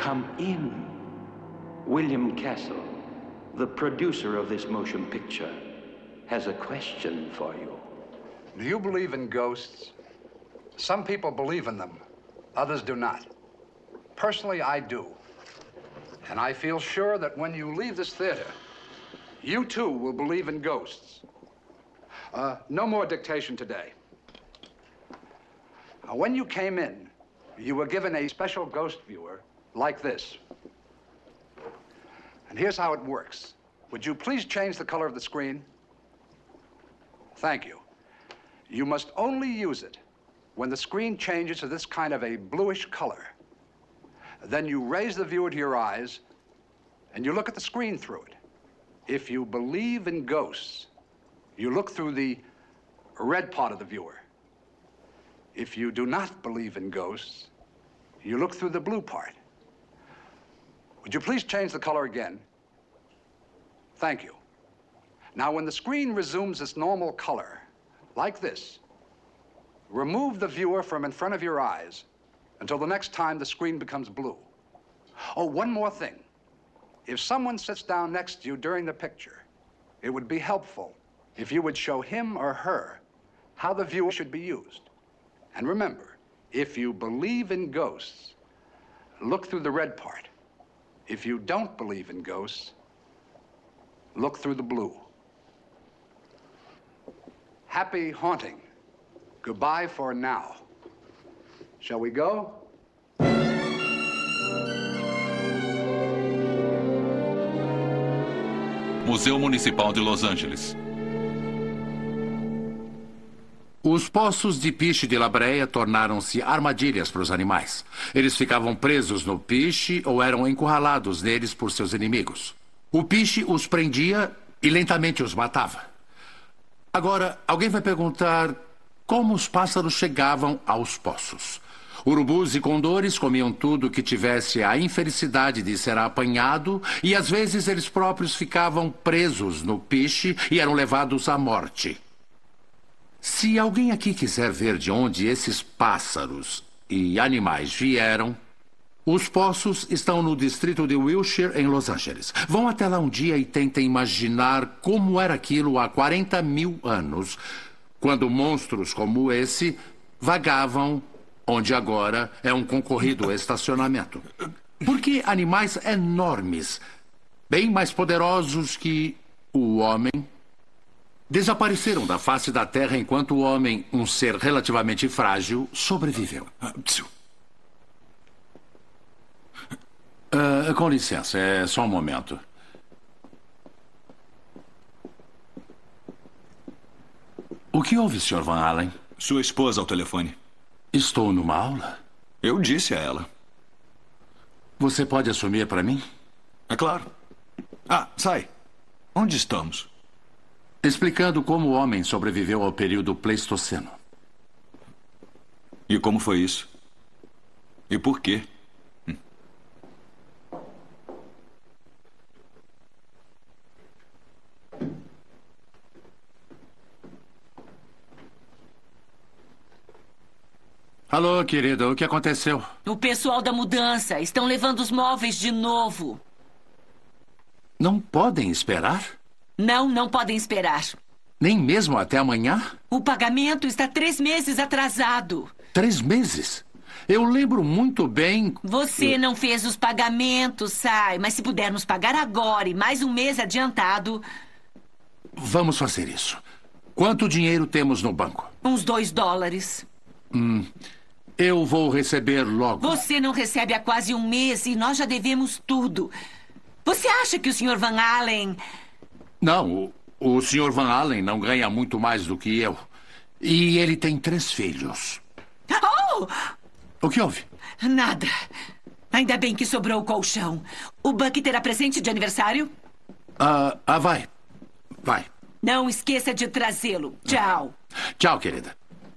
come in. William Castle, the producer of this motion picture, has a question for you. Do you believe in ghosts? Some people believe in them, others do not. Personally, I do. And I feel sure that when you leave this theater, you too will believe in ghosts. No more dictation today. When you came in, you were given a special ghost viewer like this. And here's how it works. Would you please change the color of the screen? Thank you. You must only use it when the screen changes to this kind of a bluish color. Then you raise the viewer to your eyes and you look at the screen through it. If you believe in ghosts, you look through the red part of the viewer. If you do not believe in ghosts, you look through the blue part. Would you please change the color again? Thank you. Now, when the screen resumes its normal color, like this, remove the viewer from in front of your eyes until the next time the screen becomes blue. Oh, one more thing. If someone sits down next to you during the picture, it would be helpful if you would show him or her how the viewer should be used. And remember, if you believe in ghosts, look through the red part. If you don't believe in ghosts, look through the blue. Happy haunting. Goodbye for now. Shall we go? Museu Municipal de Los Angeles. Os poços de piche de La Brea tornaram-se armadilhas para os animais. Eles ficavam presos no piche ou eram encurralados neles por seus inimigos. O piche os prendia e lentamente os matava. Agora, alguém vai perguntar como os pássaros chegavam aos poços. Urubus e condores comiam tudo que tivesse a infelicidade de ser apanhado e às vezes eles próprios ficavam presos no piche e eram levados à morte. Se alguém aqui quiser ver de onde esses pássaros e animais vieram, os poços estão no distrito de Wilshire, em Los Angeles. Vão até lá um dia e tentem imaginar como era aquilo há 40 mil anos, quando monstros como esse vagavam onde agora é um concorrido estacionamento. Porque animais enormes, bem mais poderosos que o homem, desapareceram da face da Terra enquanto o homem, um ser relativamente frágil, sobreviveu. Com licença, é só um momento. O que houve, Sr. Van Allen? Sua esposa ao telefone. Estou numa aula? Eu disse a ela. Você pode assumir para mim? É claro. Sai. Onde estamos? Explicando como o homem sobreviveu ao período Pleistoceno. E como foi isso? E por quê? Alô, querida, o que aconteceu? O pessoal da mudança estão levando os móveis de novo. Não podem esperar? Não podem esperar. Nem mesmo até amanhã? O pagamento está 3 meses atrasado. 3 meses? Eu lembro muito bem... Você não fez os pagamentos, Sai, mas se puder nos pagar agora e mais um mês adiantado... Vamos fazer isso. Quanto dinheiro temos no banco? Uns $2. Eu vou receber logo. Você não recebe há quase um mês e nós já devemos tudo. Você acha que o Sr. Van Allen... Não, o Sr. Van Allen não ganha muito mais do que eu. E ele tem 3 filhos. Oh! O que houve? Nada. Ainda bem que sobrou o colchão. O Buck terá presente de aniversário? Vai. Vai. Não esqueça de trazê-lo. Tchau. Tchau, querida.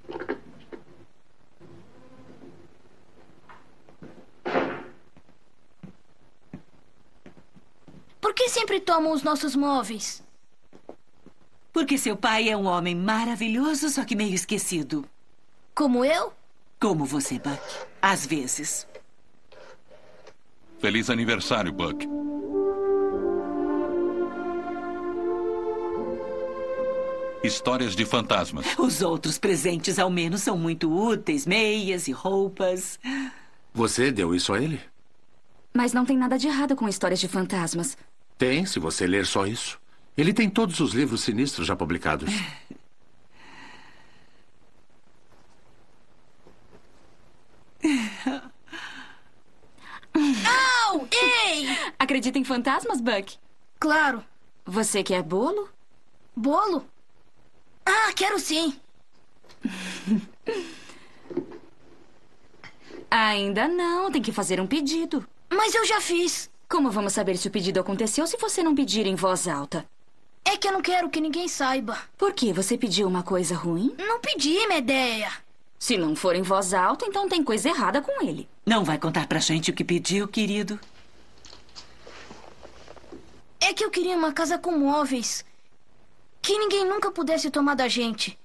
Por que sempre tomam os nossos móveis? Porque seu pai é um homem maravilhoso, só que meio esquecido. Como eu? Como você, Buck. Às vezes. Feliz aniversário, Buck. Histórias de fantasmas. Os outros presentes, ao menos, são muito úteis. Meias e roupas. Você deu isso a ele? Mas não tem nada de errado com histórias de fantasmas. Tem, se você ler só isso. Ele tem todos os livros sinistros já publicados. Au! Ei! Acredita em fantasmas, Buck? Claro. Você quer bolo? Bolo? Ah, quero sim. Ainda não, tem que fazer um pedido. Mas eu já fiz. Como vamos saber se o pedido aconteceu se você não pedir em voz alta? É que eu não quero que ninguém saiba. Por quê? Você pediu uma coisa ruim? Não pedi, Medeia. Se não for em voz alta, então tem coisa errada com ele. Não vai contar pra gente o que pediu, querido? É que eu queria uma casa com móveis. Que ninguém nunca pudesse tomar da gente.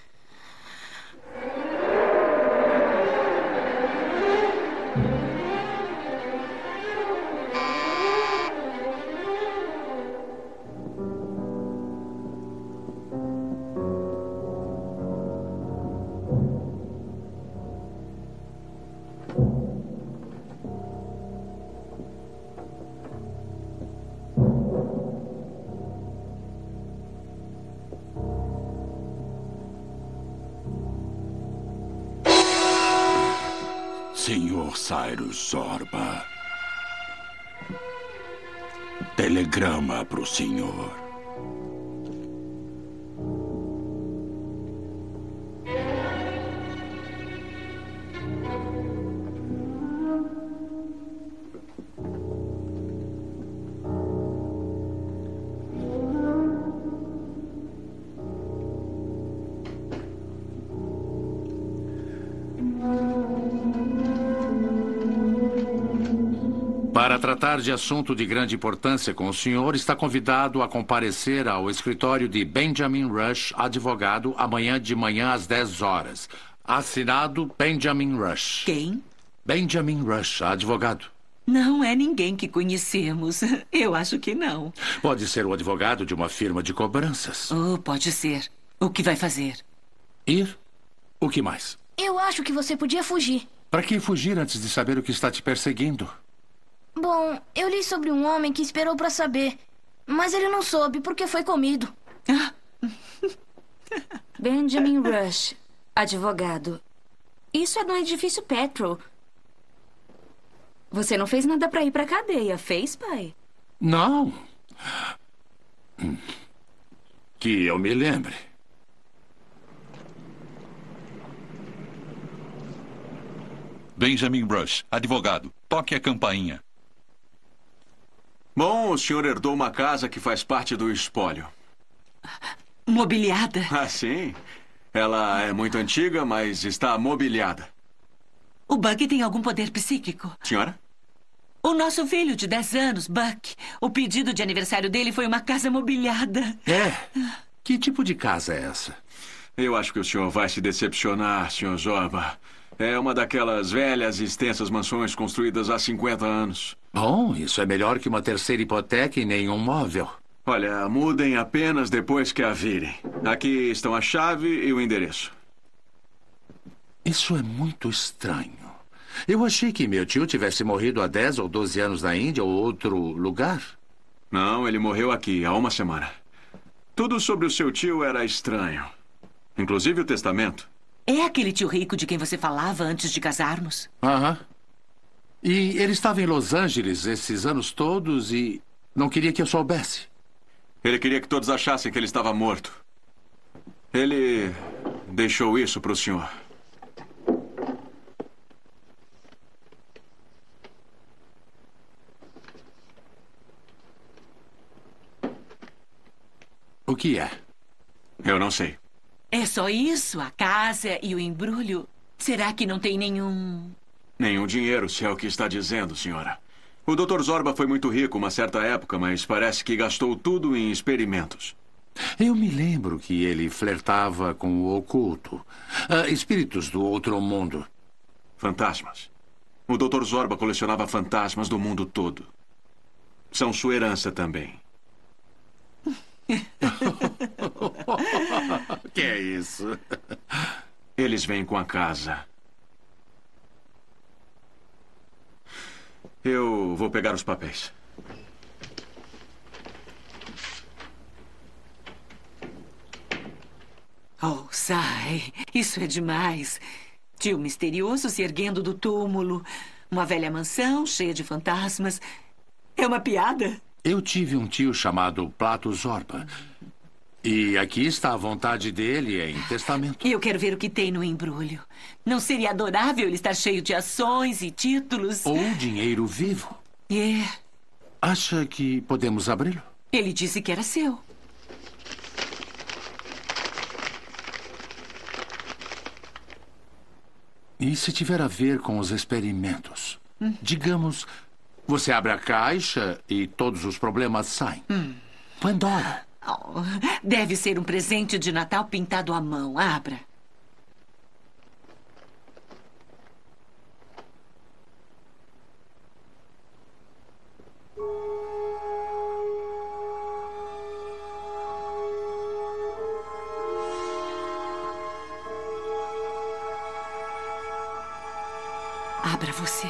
Senhor Cyrus Zorba. Telegrama para o senhor. Para tratar de assunto de grande importância com o senhor, está convidado a comparecer ao escritório de Benjamin Rush, advogado, amanhã de manhã às 10 horas. Assinado Benjamin Rush. Quem? Benjamin Rush, advogado. Não é ninguém que conhecemos. Eu acho que não. Pode ser o advogado de uma firma de cobranças. Oh, pode ser. O que vai fazer? Ir? O que mais? Eu acho que você podia fugir. Para que fugir antes de saber o que está te perseguindo? Bom, eu li sobre um homem que esperou pra saber. Mas ele não soube porque foi comido. Benjamin Rush, advogado. Isso é no edifício Petrol. Você não fez nada pra ir pra cadeia, fez, pai? Não. Que eu me lembre. Benjamin Rush, advogado. Toque a campainha. Bom, o senhor herdou uma casa que faz parte do espólio. Mobiliada? Ah, sim. Ela é muito antiga, mas está mobiliada. O Buck tem algum poder psíquico? Senhora? O nosso filho de 10 anos, Buck. O pedido de aniversário dele foi uma casa mobiliada. É? Que tipo de casa é essa? Eu acho que o senhor vai se decepcionar, senhor Zorba. É uma daquelas velhas e extensas mansões construídas há 50 anos. Bom, isso é melhor que uma terceira hipoteca e nenhum móvel. Olha, mudem apenas depois que a virem. Aqui estão a chave e o endereço. Isso é muito estranho. Eu achei que meu tio tivesse morrido há 10 ou 12 anos na Índia ou outro lugar. Não, ele morreu aqui há uma semana. Tudo sobre o seu tio era estranho. Inclusive o testamento. É aquele tio rico de quem você falava antes de casarmos? Aham. E ele estava em Los Angeles esses anos todos e não queria que eu soubesse. Ele queria que todos achassem que ele estava morto. Ele deixou isso para o senhor. O que é? Eu não sei. É só isso? A casa e o embrulho? Será que não tem nenhum... Nenhum dinheiro, se é o que está dizendo, senhora. O Dr. Zorba foi muito rico uma certa época, mas parece que gastou tudo em experimentos. Eu me lembro que ele flertava com o oculto. Espíritos do outro mundo. Fantasmas. O Dr. Zorba colecionava fantasmas do mundo todo. São sua herança também. Que é isso? Eles vêm com a casa. Eu vou pegar os papéis. Oh, sai. Isso é demais. Tio misterioso se erguendo do túmulo. Uma velha mansão cheia de fantasmas. É uma piada? Eu tive um tio chamado Plato Zorba. E aqui está a vontade dele em testamento. Eu quero ver o que tem no embrulho. Não seria adorável ele estar cheio de ações e títulos? Ou dinheiro vivo. É. Acha que podemos abri-lo? Ele disse que era seu. E se tiver a ver com os experimentos? Digamos, você abre a caixa e todos os problemas saem. Pandora. Oh, deve ser um presente de Natal pintado à mão. Abra. Abra você.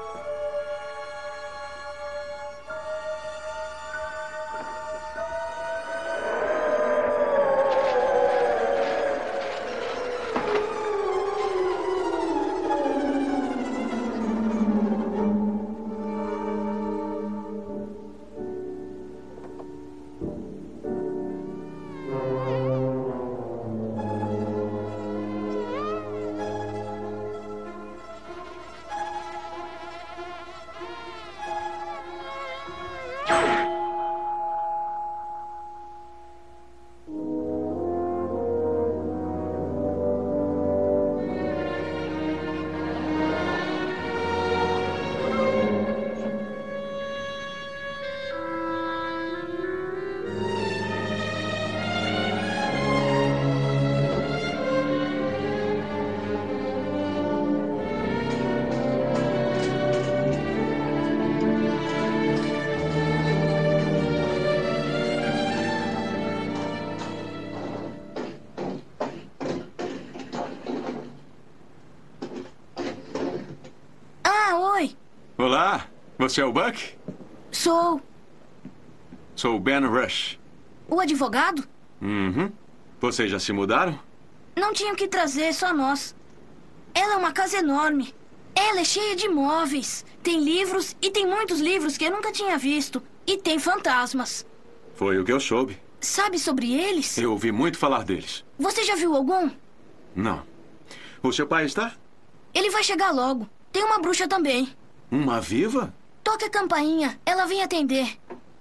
Olá, você é o Buck? Sou Sou o Ben Rush. o advogado? Uhum. Vocês já se mudaram? Não tinham que trazer, só nós. Ela é uma casa enorme. Ela é cheia de móveis. Tem livros e tem muitos livros que eu nunca tinha visto. E tem fantasmas. Foi o que eu soube. Sabe sobre eles? Eu ouvi muito falar deles. Você já viu algum? Não. O seu pai está? Ele vai chegar logo. Tem uma bruxa também. Uma viva? Toque a campainha. Ela vem atender.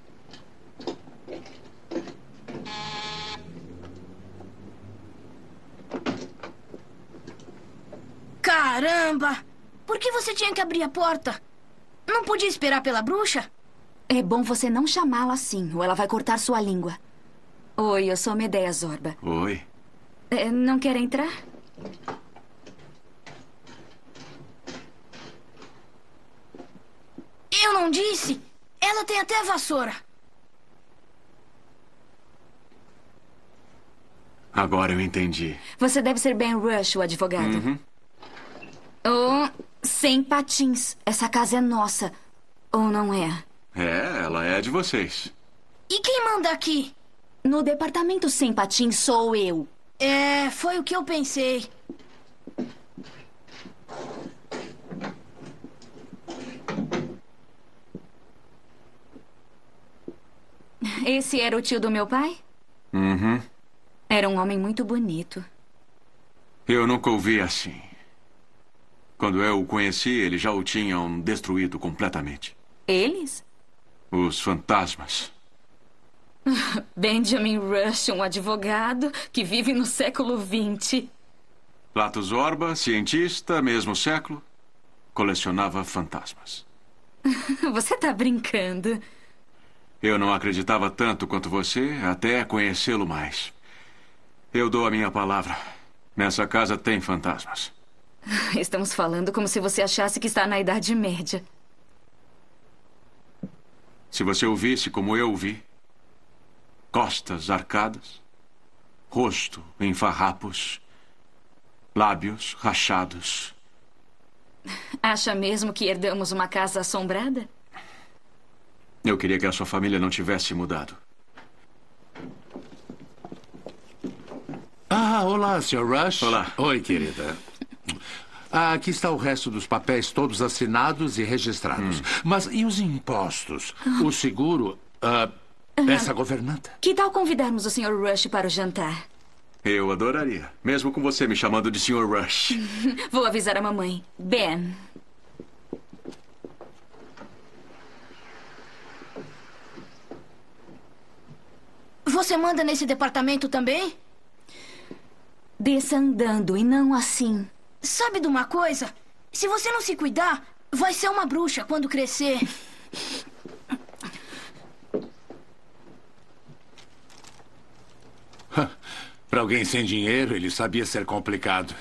Caramba! Por que você tinha que abrir a porta? Não podia esperar pela bruxa? É bom você não chamá-la assim, ou ela vai cortar sua língua. Oi, eu sou Medeia Zorba. Oi. Não quer entrar? Eu não disse? Ela tem até a vassoura. Agora eu entendi. Você deve ser Ben Rush, o advogado. Uhum. Sem patins. Essa casa é nossa. Ou não é? É, ela é de vocês. E quem manda aqui? No departamento sem patins sou eu. É, foi o que eu pensei. Esse era o tio do meu pai? Uhum. Era um homem muito bonito. Eu nunca o vi assim. Quando eu o conheci, eles já o tinham destruído completamente. Eles? Os fantasmas. Benjamin Rush, um advogado que vive no século XX. Plato Zorba, cientista, mesmo século, colecionava fantasmas. Você tá brincando. Eu não acreditava tanto quanto você até conhecê-lo mais. Eu dou a minha palavra. Nessa casa tem fantasmas. Estamos falando como se você achasse que está na Idade Média. Se você o visse como eu o vi, costas arcadas, rosto em farrapos, lábios rachados. Acha mesmo que herdamos uma casa assombrada? Eu queria que a sua família não tivesse mudado. Ah, olá, Sr. Rush. Olá. Oi, querida. Aqui está o resto dos papéis todos assinados e registrados. Mas e os impostos? O seguro? Essa governanta? Que tal convidarmos o Sr. Rush para o jantar? Eu adoraria. Mesmo com você me chamando de Sr. Rush. Vou avisar a mamãe. Ben. Você manda nesse departamento também? Desça andando e não assim. Sabe de uma coisa? Se você não se cuidar, vai ser uma bruxa quando crescer. Para alguém sem dinheiro, ele sabia ser complicado.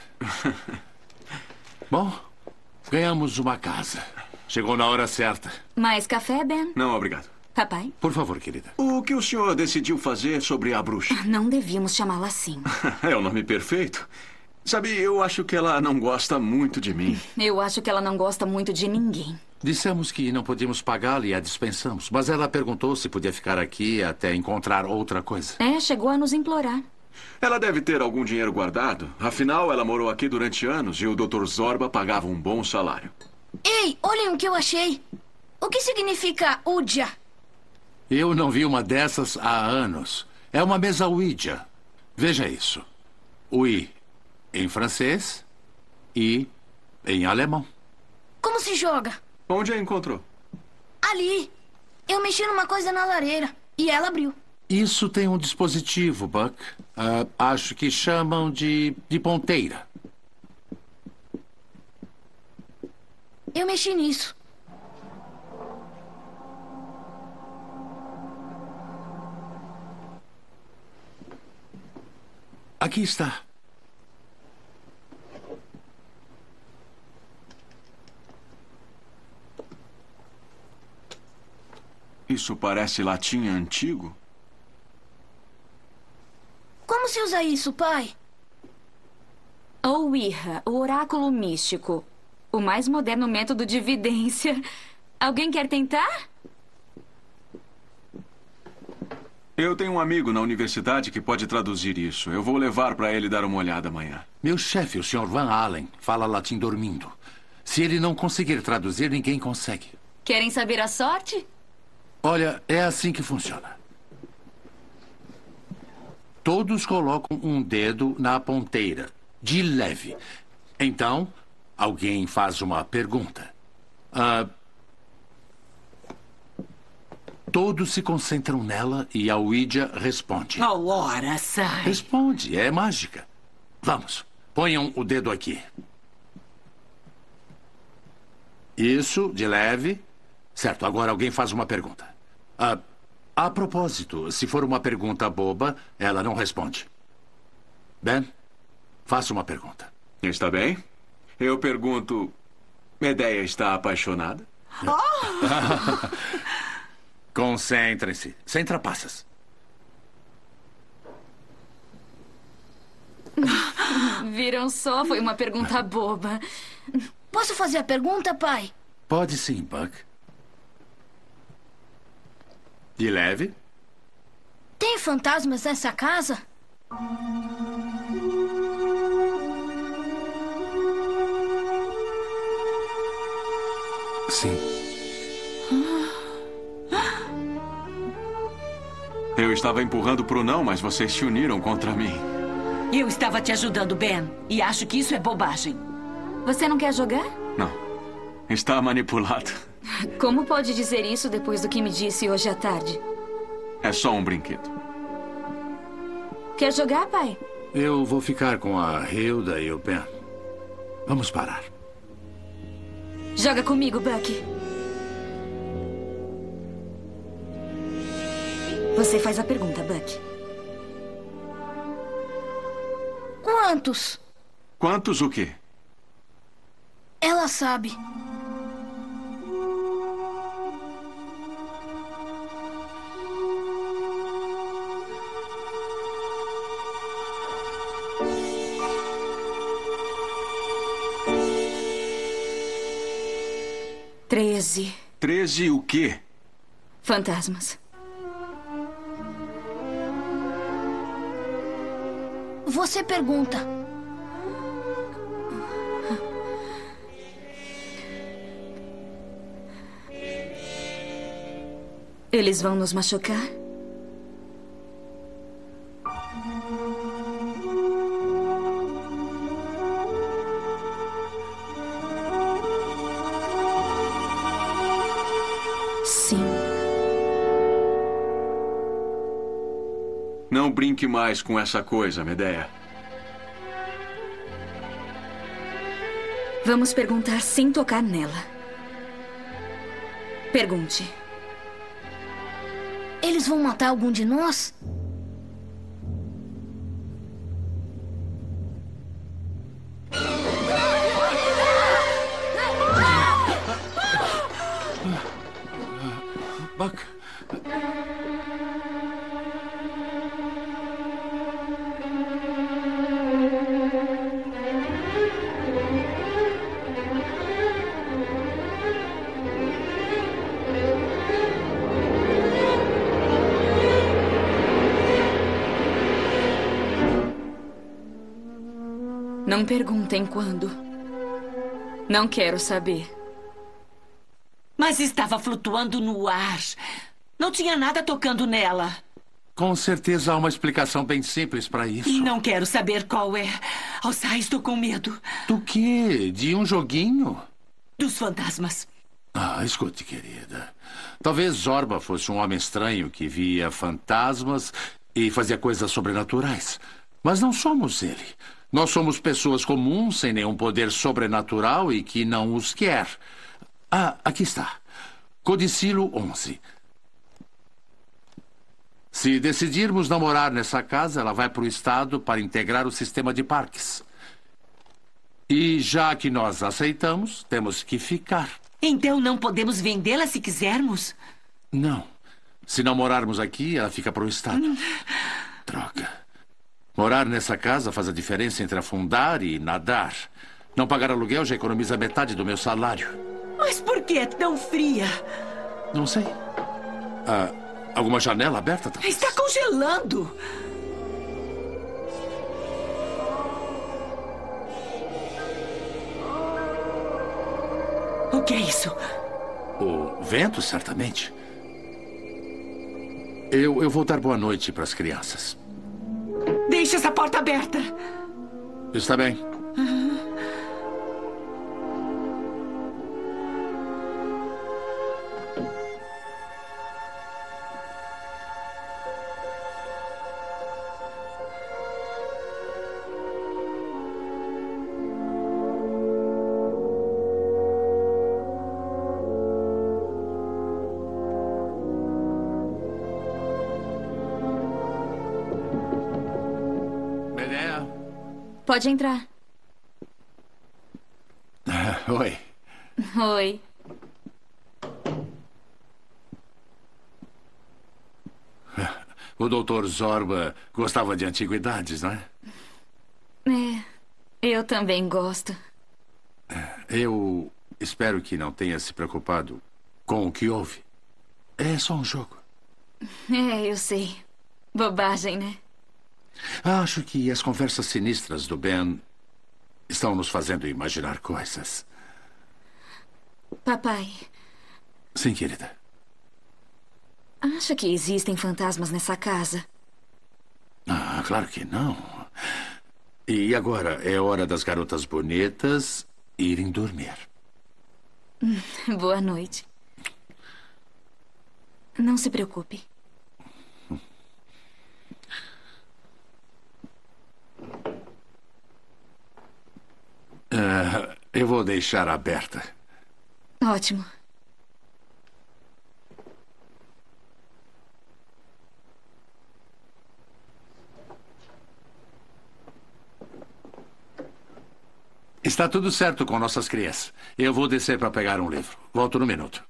Bom, ganhamos uma casa. Chegou na hora certa. Mais café, Ben? Não, obrigado. Papai? Por favor, querida. O que o senhor decidiu fazer sobre a bruxa? Não devíamos chamá-la assim. É o nome perfeito. Sabe, eu acho que ela não gosta muito de mim. Eu acho que ela não gosta muito de ninguém. Dissemos que não podíamos pagá-la e a dispensamos. Mas ela perguntou se podia ficar aqui até encontrar outra coisa. Chegou a nos implorar. Ela deve ter algum dinheiro guardado. Afinal, ela morou aqui durante anos e o Dr. Zorba pagava um bom salário. Ei, olhem o que eu achei. O que significa Ouija? Eu não vi uma dessas há anos. É uma mesa Ouija. Veja isso. Oui em francês e em alemão. Como se joga? Onde a encontrou? Ali. Eu mexi numa coisa na lareira e ela abriu. Isso tem um dispositivo, Buck. Acho que chamam de ponteira. Eu mexi nisso. Aqui está. Isso parece latim antigo. Como se usa isso, pai? Ouija, o oráculo místico. O mais moderno método de vidência. Alguém quer tentar? Eu tenho um amigo na universidade que pode traduzir isso. Eu vou levar para ele dar uma olhada amanhã. Meu chefe, o Sr. Van Allen, fala latim dormindo. Se ele não conseguir traduzir, ninguém consegue. Querem saber a sorte? Olha, é assim que funciona. Todos colocam um dedo na ponteira, de leve. Então, alguém faz uma pergunta. Todos se concentram nela e a Ouija responde. Oh, ora, sai. Responde, é mágica. Vamos, ponham o dedo aqui. Isso, de leve. Certo, agora alguém faz uma pergunta. A propósito, se for uma pergunta boba, ela não responde. Ben, faça uma pergunta. Está bem? Eu pergunto... Medeia está apaixonada? Concentrem-se, sem trapaças. Viram só? Foi uma pergunta boba. Posso fazer a pergunta, pai? Pode sim, Buck. De leve. Tem fantasmas nessa casa? Sim. Eu estava empurrando pro não, mas vocês se uniram contra mim. Eu estava te ajudando, Ben, e acho que isso é bobagem. Você não quer jogar? Não. Está manipulado. Como pode dizer isso depois do que me disse hoje à tarde? É só um brinquedo. Quer jogar, pai? Eu vou ficar com a Hilda e o Ben. Vamos parar. Joga comigo, Buck. Você faz a pergunta, Buck. Quantos? Quantos o quê? Ela sabe. Treze 13 o quê? fantasmas. Você pergunta. Eles vão nos machucar? Sim. Não brinque mais com essa coisa, Medeia. Vamos perguntar sem tocar nela. Pergunte. Eles vão matar algum de nós? Buck. Não perguntem quando. Não quero saber. Mas estava flutuando no ar. Não tinha nada tocando nela. Com certeza há uma explicação bem simples para isso. Não quero saber qual é. Alçai, estou com medo. Do quê? De um joguinho? Dos fantasmas. Ah, escute, querida. Talvez Zorba fosse um homem estranho que via fantasmas e fazia coisas sobrenaturais. Mas não somos ele. Nós somos pessoas comuns, sem nenhum poder sobrenatural e que não os quer. Ah, aqui está. Codicilo 11. Se decidirmos não morar nessa casa, ela vai para o Estado para integrar o sistema de parques. E já que nós aceitamos, temos que ficar. Então não podemos vendê-la se quisermos? Não. Se não morarmos aqui, ela fica para o Estado. Droga. Morar nessa casa faz a diferença entre afundar e nadar. Não pagar aluguel já economiza metade do meu salário. Mas por que é tão fria? Não sei. Alguma janela aberta, talvez? Está congelando. O que é isso? O vento, certamente. Eu vou dar boa noite para as crianças. Deixe essa porta aberta. Está bem. Medeia. Pode entrar. Oi. Oi. O Dr. Zorba gostava de antiguidades, não é? Eu também gosto. Eu espero que não tenha se preocupado com o que houve. É só um jogo. Eu sei. Bobagem, né? Acho que as conversas sinistras do Ben estão nos fazendo imaginar coisas. Papai, Sim, querida. acha que existem fantasmas nessa casa? Ah, claro que não. E agora é hora das garotas bonitas irem dormir. Boa noite. Não se preocupe. Eu vou deixar aberta. Ótimo. Está tudo certo com nossas crias. Eu vou descer para pegar um livro. Volto no minuto.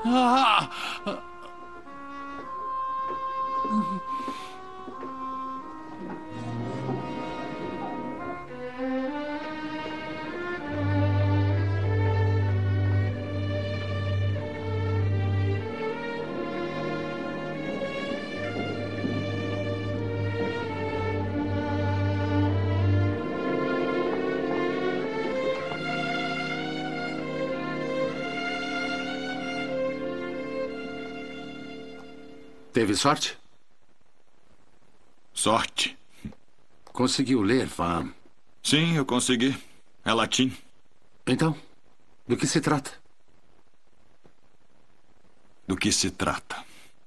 Ah! Teve sorte? Sorte. Conseguiu ler, Van? Sim, eu consegui. É latim. Então, do que se trata? Do que se trata?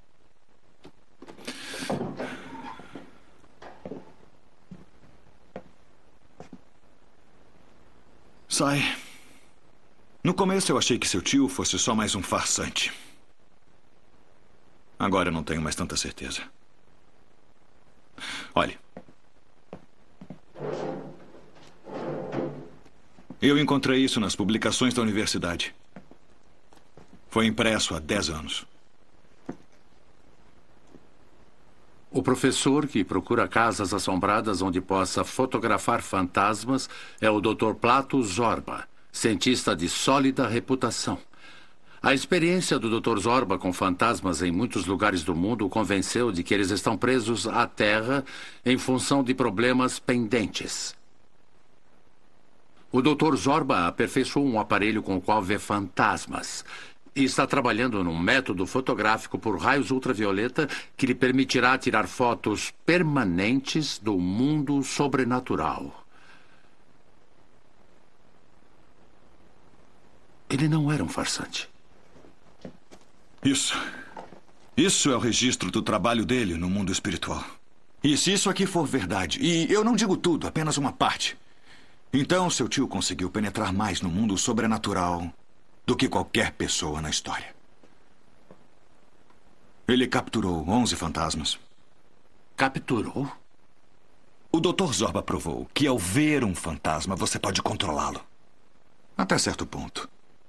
Sai. No começo eu achei que seu tio fosse só mais um farsante. Agora eu não tenho mais tanta certeza. Olhe. Eu encontrei isso nas publicações da universidade. Foi impresso há 10 anos. O professor que procura casas assombradas onde possa fotografar fantasmas é o Dr. Plato Zorba, cientista de sólida reputação. A experiência do Dr. Zorba com fantasmas em muitos lugares do mundo o convenceu de que eles estão presos à Terra em função de problemas pendentes. O Dr. Zorba aperfeiçoou um aparelho com o qual vê fantasmas e está trabalhando num método fotográfico por raios ultravioleta que lhe permitirá tirar fotos permanentes do mundo sobrenatural. Ele não era um farsante. Isso é o registro do trabalho dele no mundo espiritual. E se isso aqui for verdade, e eu não digo tudo, apenas uma parte, então seu tio conseguiu penetrar mais no mundo sobrenatural do que qualquer pessoa na história. Ele capturou 11 fantasmas. Capturou? O Dr. Zorba provou que ao ver um fantasma você pode controlá-lo. Até certo ponto.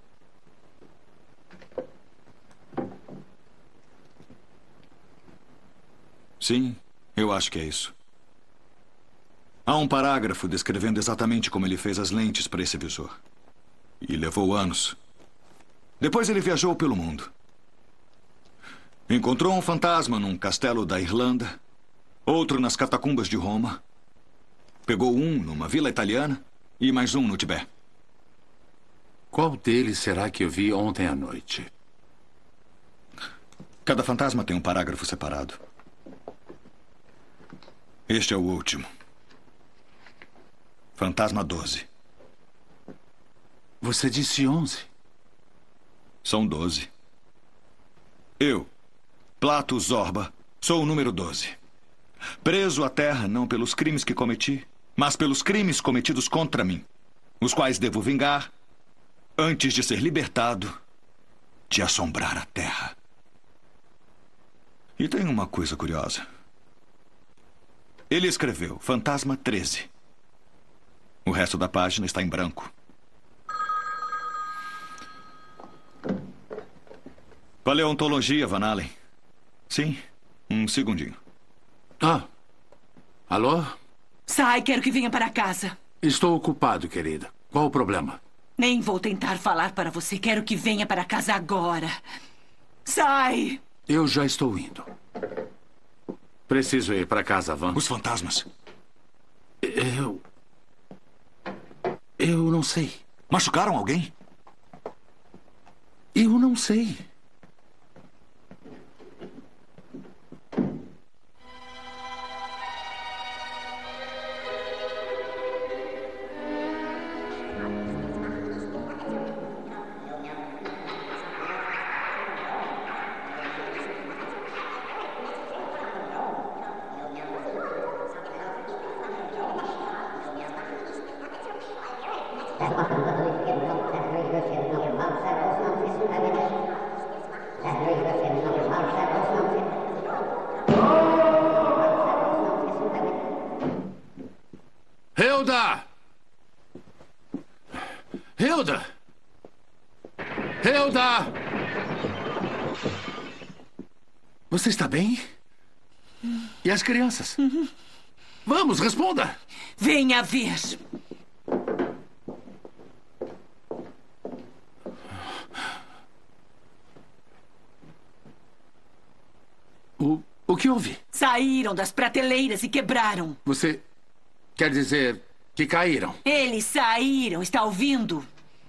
Sim, eu acho que é isso. Há um parágrafo descrevendo exatamente como ele fez as lentes para esse visor. E levou anos. Depois ele viajou pelo mundo. Encontrou um fantasma num castelo da Irlanda, outro nas catacumbas de Roma, pegou um numa vila italiana e mais um no Tibete. Qual deles será que eu vi ontem à noite? Cada fantasma tem um parágrafo separado. Este é o último. Fantasma 12. Você disse 11. São 12. Eu, Plato Zorba, sou o número 12. Preso à terra não pelos crimes que cometi, mas pelos crimes cometidos contra mim, os quais devo vingar antes de ser libertado de assombrar a terra. E tem uma coisa curiosa. Ele escreveu Fantasma 13. O resto da página está em branco. Paleontologia, Van Allen. Sim, um segundinho. Ah, alô? Sai, quero que venha para casa. Estou ocupado, querida. Qual o problema? Nem vou tentar falar para você. Quero que venha para casa agora. Sai! Eu já estou indo. Preciso ir para casa, Van. Os fantasmas. Eu não sei. Machucaram alguém? Eu não sei. Hilda! Hilda! Hilda! Você está bem? E as crianças? Vamos, responda! Venha ver. O que houve? Saíram das prateleiras e quebraram. Você quer dizer que caíram? Eles saíram, está ouvindo?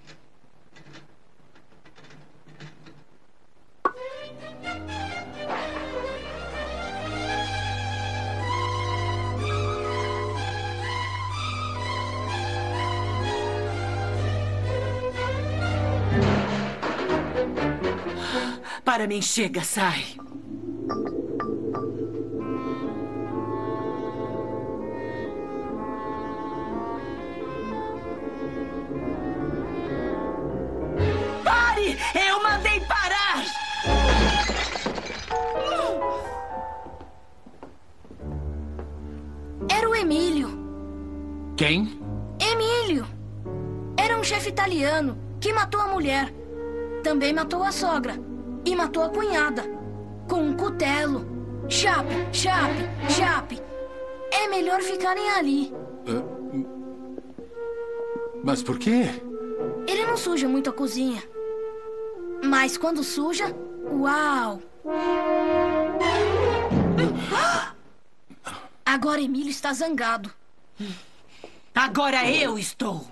Para mim, chega, sai. Pare! Eu mandei parar! Era o Emílio. Quem? Emílio! Era um chefe italiano que matou a mulher. Também matou a sogra. E matou a cunhada. Com um cutelo. Chape, chape, chape. É melhor ficarem ali. Mas por quê? Ele não suja muito a cozinha. Mas quando suja, uau! Agora Emílio está zangado. Agora eu estou.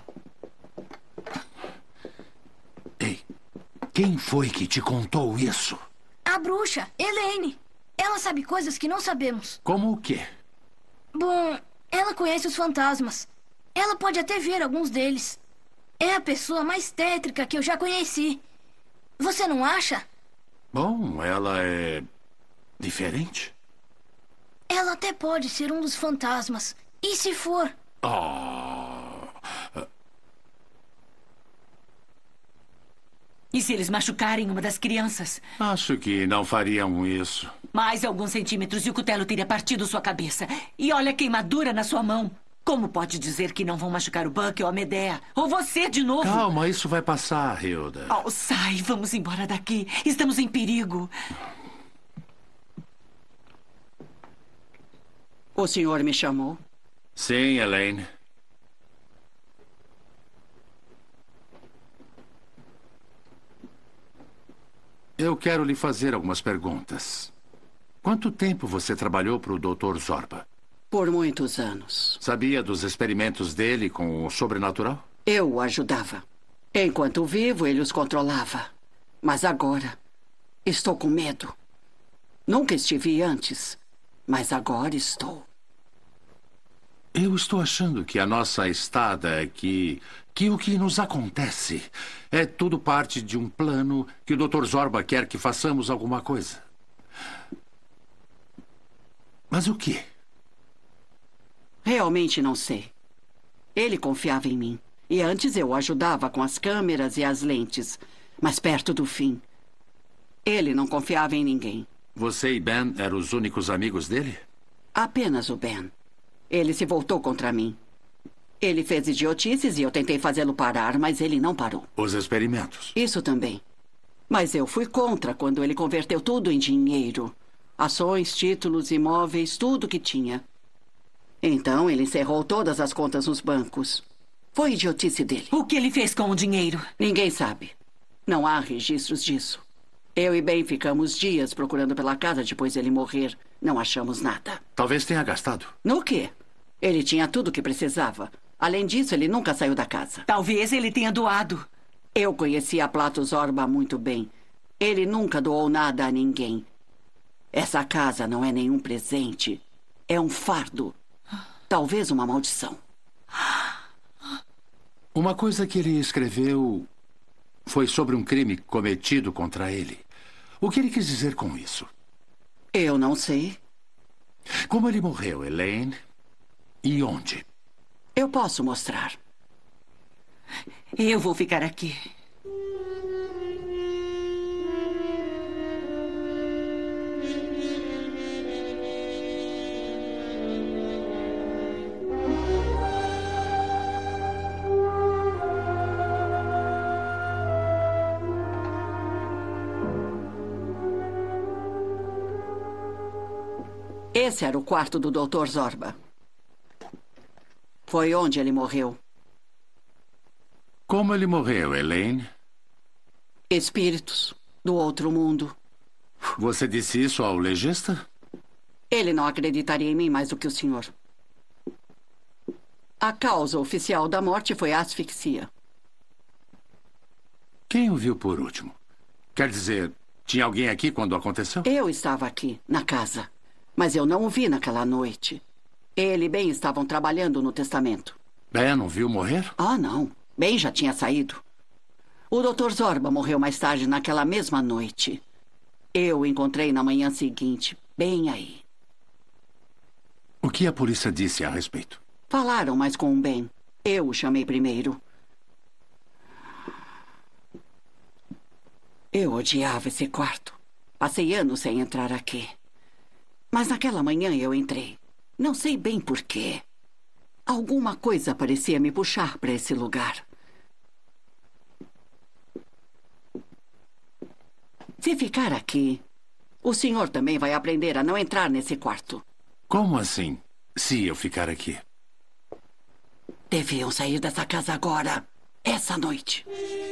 Ei, quem foi que te contou isso? A bruxa, Elaine. Ela sabe coisas que não sabemos. Como o quê? Bom, ela conhece os fantasmas. Ela pode até ver alguns deles. É a pessoa mais tétrica que eu já conheci. Você não acha? Bom, ela é diferente. Ela até pode ser um dos fantasmas. E se for? E se eles machucarem uma das crianças? Acho que não fariam isso. Mais alguns centímetros e o cutelo teria partido sua cabeça. E olha a queimadura na sua mão. Como pode dizer que não vão machucar o Buck ou a Medea? Ou você de novo? Calma, isso vai passar, Hilda. Oh, sai, vamos embora daqui. Estamos em perigo. O senhor me chamou? Sim, Elaine. Eu quero lhe fazer algumas perguntas. Quanto tempo você trabalhou para o Dr. Zorba? Por muitos anos. Sabia dos experimentos dele com o sobrenatural? Eu o ajudava. Enquanto vivo, ele os controlava. Mas agora, estou com medo. Nunca estive antes, mas agora estou. Eu estou achando que a nossa estada aqui, que o que nos acontece é tudo parte de um plano que o Dr. Zorba quer que façamos alguma coisa. Mas o quê? Realmente não sei. Ele confiava em mim. E antes eu o ajudava com as câmeras e as lentes. Mas perto do fim, ele não confiava em ninguém. Você e Ben eram os únicos amigos dele? Apenas o Ben. Ele se voltou contra mim. Ele fez idiotices e eu tentei fazê-lo parar, mas ele não parou. Os experimentos? Isso também. Mas eu fui contra quando ele converteu tudo em dinheiro. Ações, títulos, imóveis, tudo que tinha. Então ele encerrou todas as contas nos bancos. Foi idiotice dele. O que ele fez com o dinheiro? Ninguém sabe. Não há registros disso. Eu e Ben ficamos dias procurando pela casa depois dele morrer. Não achamos nada. Talvez tenha gastado. No quê? Ele tinha tudo o que precisava. Além disso, ele nunca saiu da casa. Talvez ele tenha doado. Eu conhecia Plato Zorba muito bem. Ele nunca doou nada a ninguém. Essa casa não é nenhum presente. É um fardo. Talvez uma maldição. Uma coisa que ele escreveu foi sobre um crime cometido contra ele. O que ele quis dizer com isso? Eu não sei. Como ele morreu, Elaine? E onde? Eu posso mostrar. Eu vou ficar aqui. Esse era o quarto do Dr. Zorba. Foi onde ele morreu. Como ele morreu, Elaine? Espíritos do outro mundo. Você disse isso ao legista? Ele não acreditaria em mim mais do que o senhor. A causa oficial da morte foi asfixia. Quem o viu por último? Quer dizer, tinha alguém aqui quando aconteceu? Eu estava aqui, na casa. Mas eu não o vi naquela noite. Ele e Ben estavam trabalhando no testamento. Ben não viu morrer? Ah, não. Ben já tinha saído. O Dr. Zorba morreu mais tarde naquela mesma noite. Eu o encontrei na manhã seguinte, bem aí. O que a polícia disse a respeito? Falaram mais com o Ben. Eu o chamei primeiro. Eu odiava esse quarto. Passei anos sem entrar aqui. Mas naquela manhã eu entrei. Não sei bem por quê. Alguma coisa parecia me puxar para esse lugar. Se ficar aqui, o senhor também vai aprender a não entrar nesse quarto. Como assim, se eu ficar aqui? Deviam sair dessa casa agora, essa noite.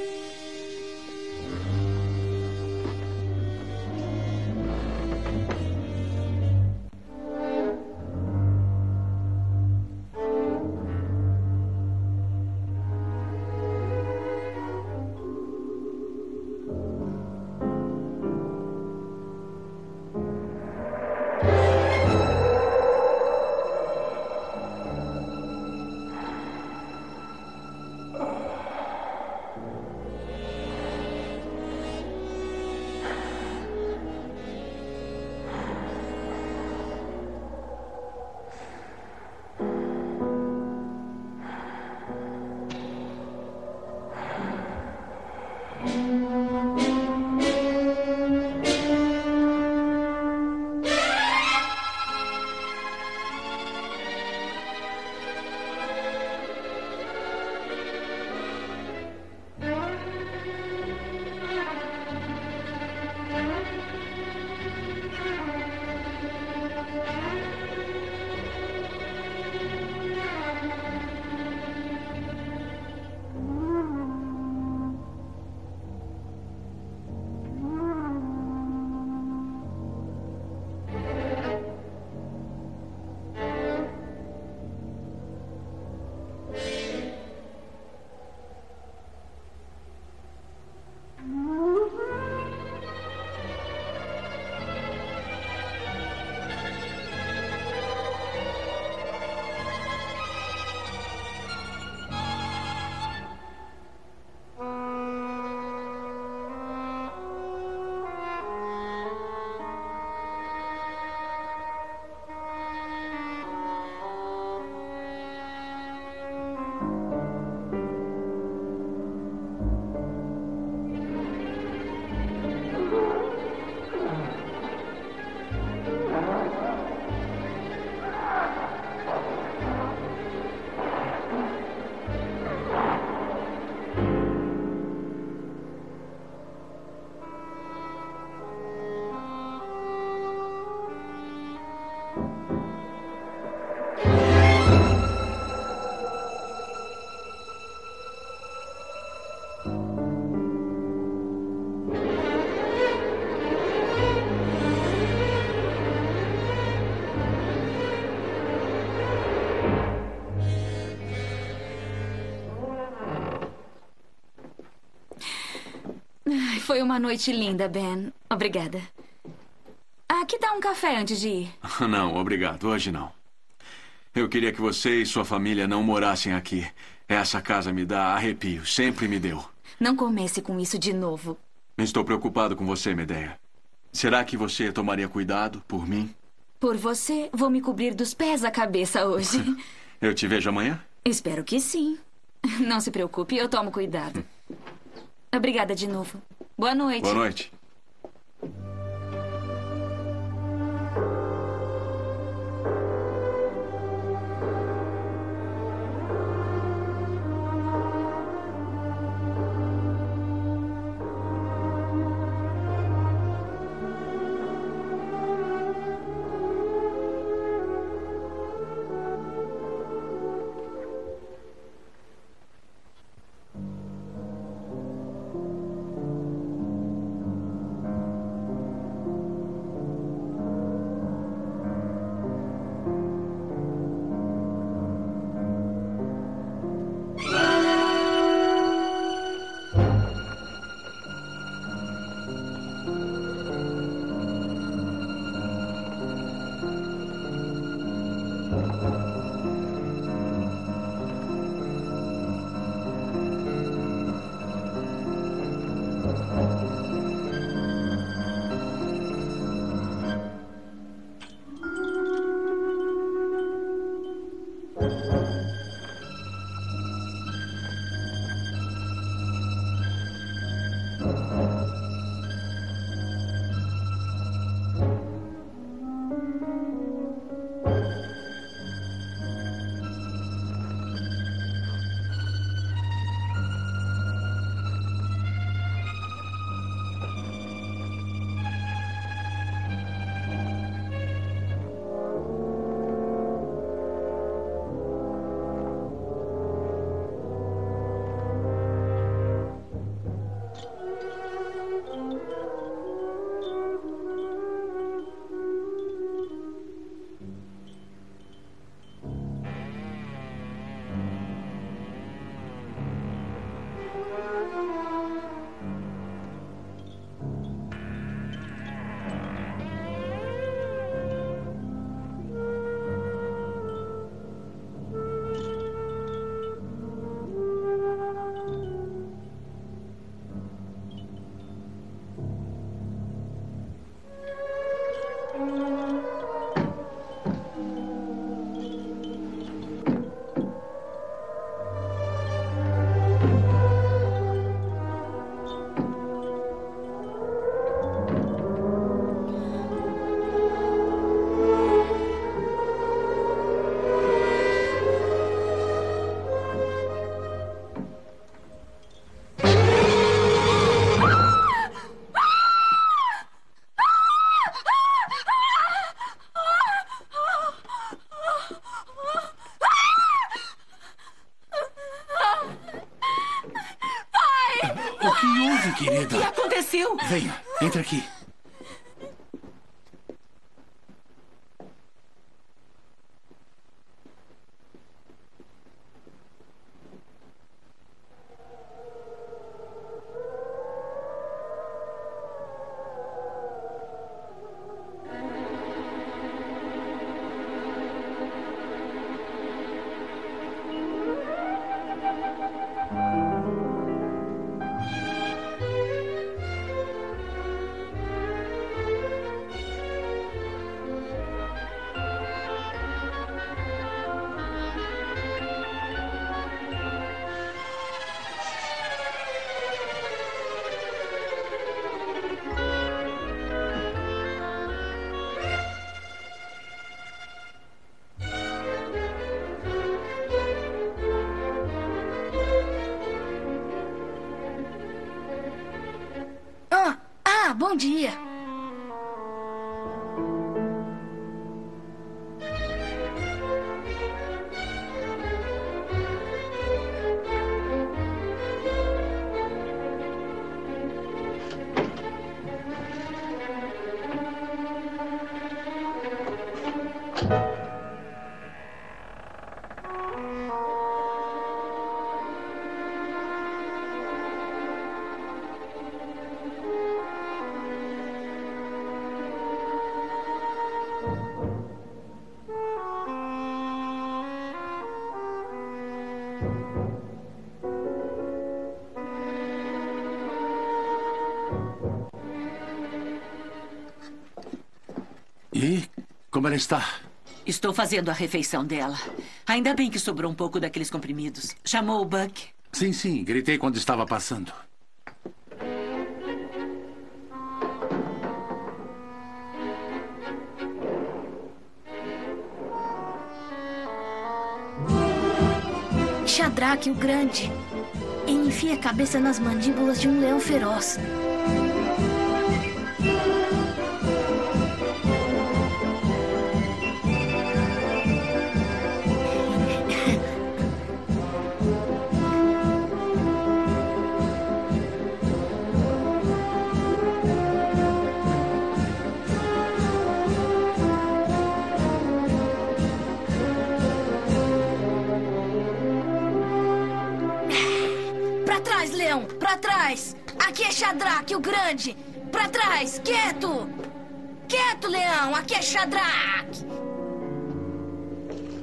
Foi uma noite linda, Ben. Obrigada. Aqui dá um café antes de ir. Não, obrigado. Hoje não. Eu queria que você e sua família não morassem aqui. Essa casa me dá arrepio. Sempre me deu. Não comece com isso de novo. Estou preocupado com você, Medeia. Será que você tomaria cuidado por mim? Por você, vou me cobrir dos pés à cabeça hoje. Eu te vejo amanhã? Espero que sim. Não se preocupe, eu tomo cuidado. Obrigada de novo. Boa noite. Boa noite. Querida. O que aconteceu? Venha, entre aqui. Bom dia. E como ela está? Estou fazendo a refeição dela. Ainda bem que sobrou um pouco daqueles comprimidos. Chamou o Buck? Sim, gritei quando estava passando. Shadraque o Grande. Ele enfia a cabeça nas mandíbulas de um leão feroz. Pra trás, leão! Pra trás! Aqui é Shadraque o Grande! Pra trás! Quieto! Quieto, leão! Aqui é Shadraque!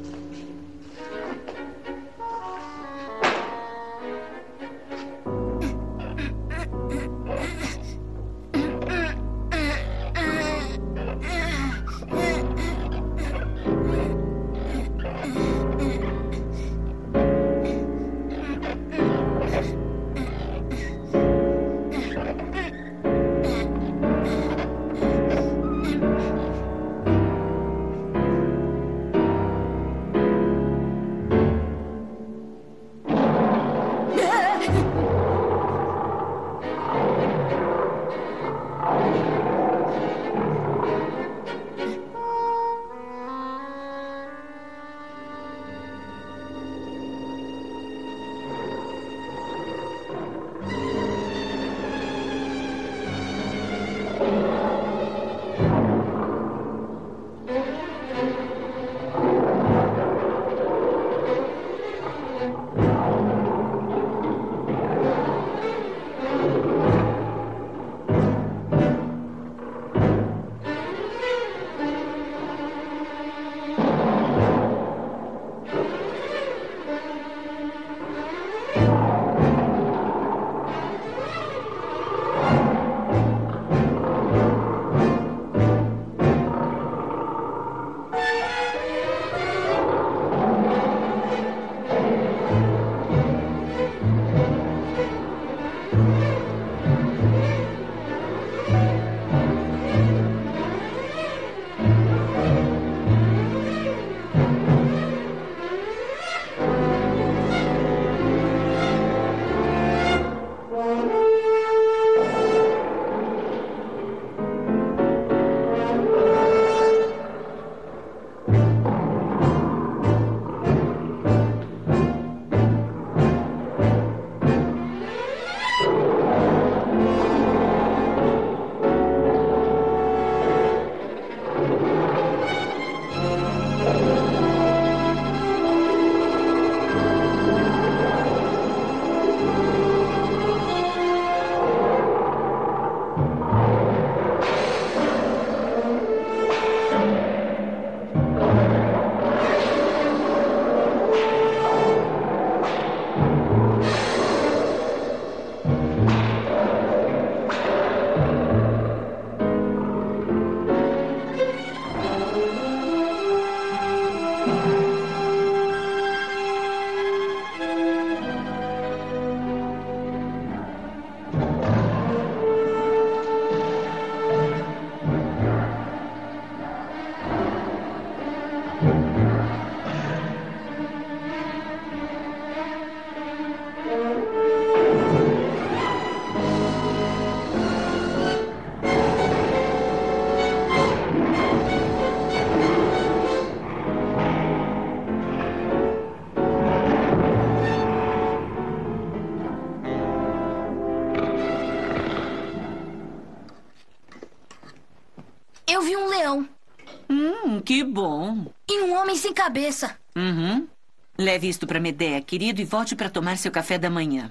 Eu vi um leão. Que bom. E um homem sem cabeça. Uhum. Leve isto para Medeia, querido, e volte para tomar seu café da manhã.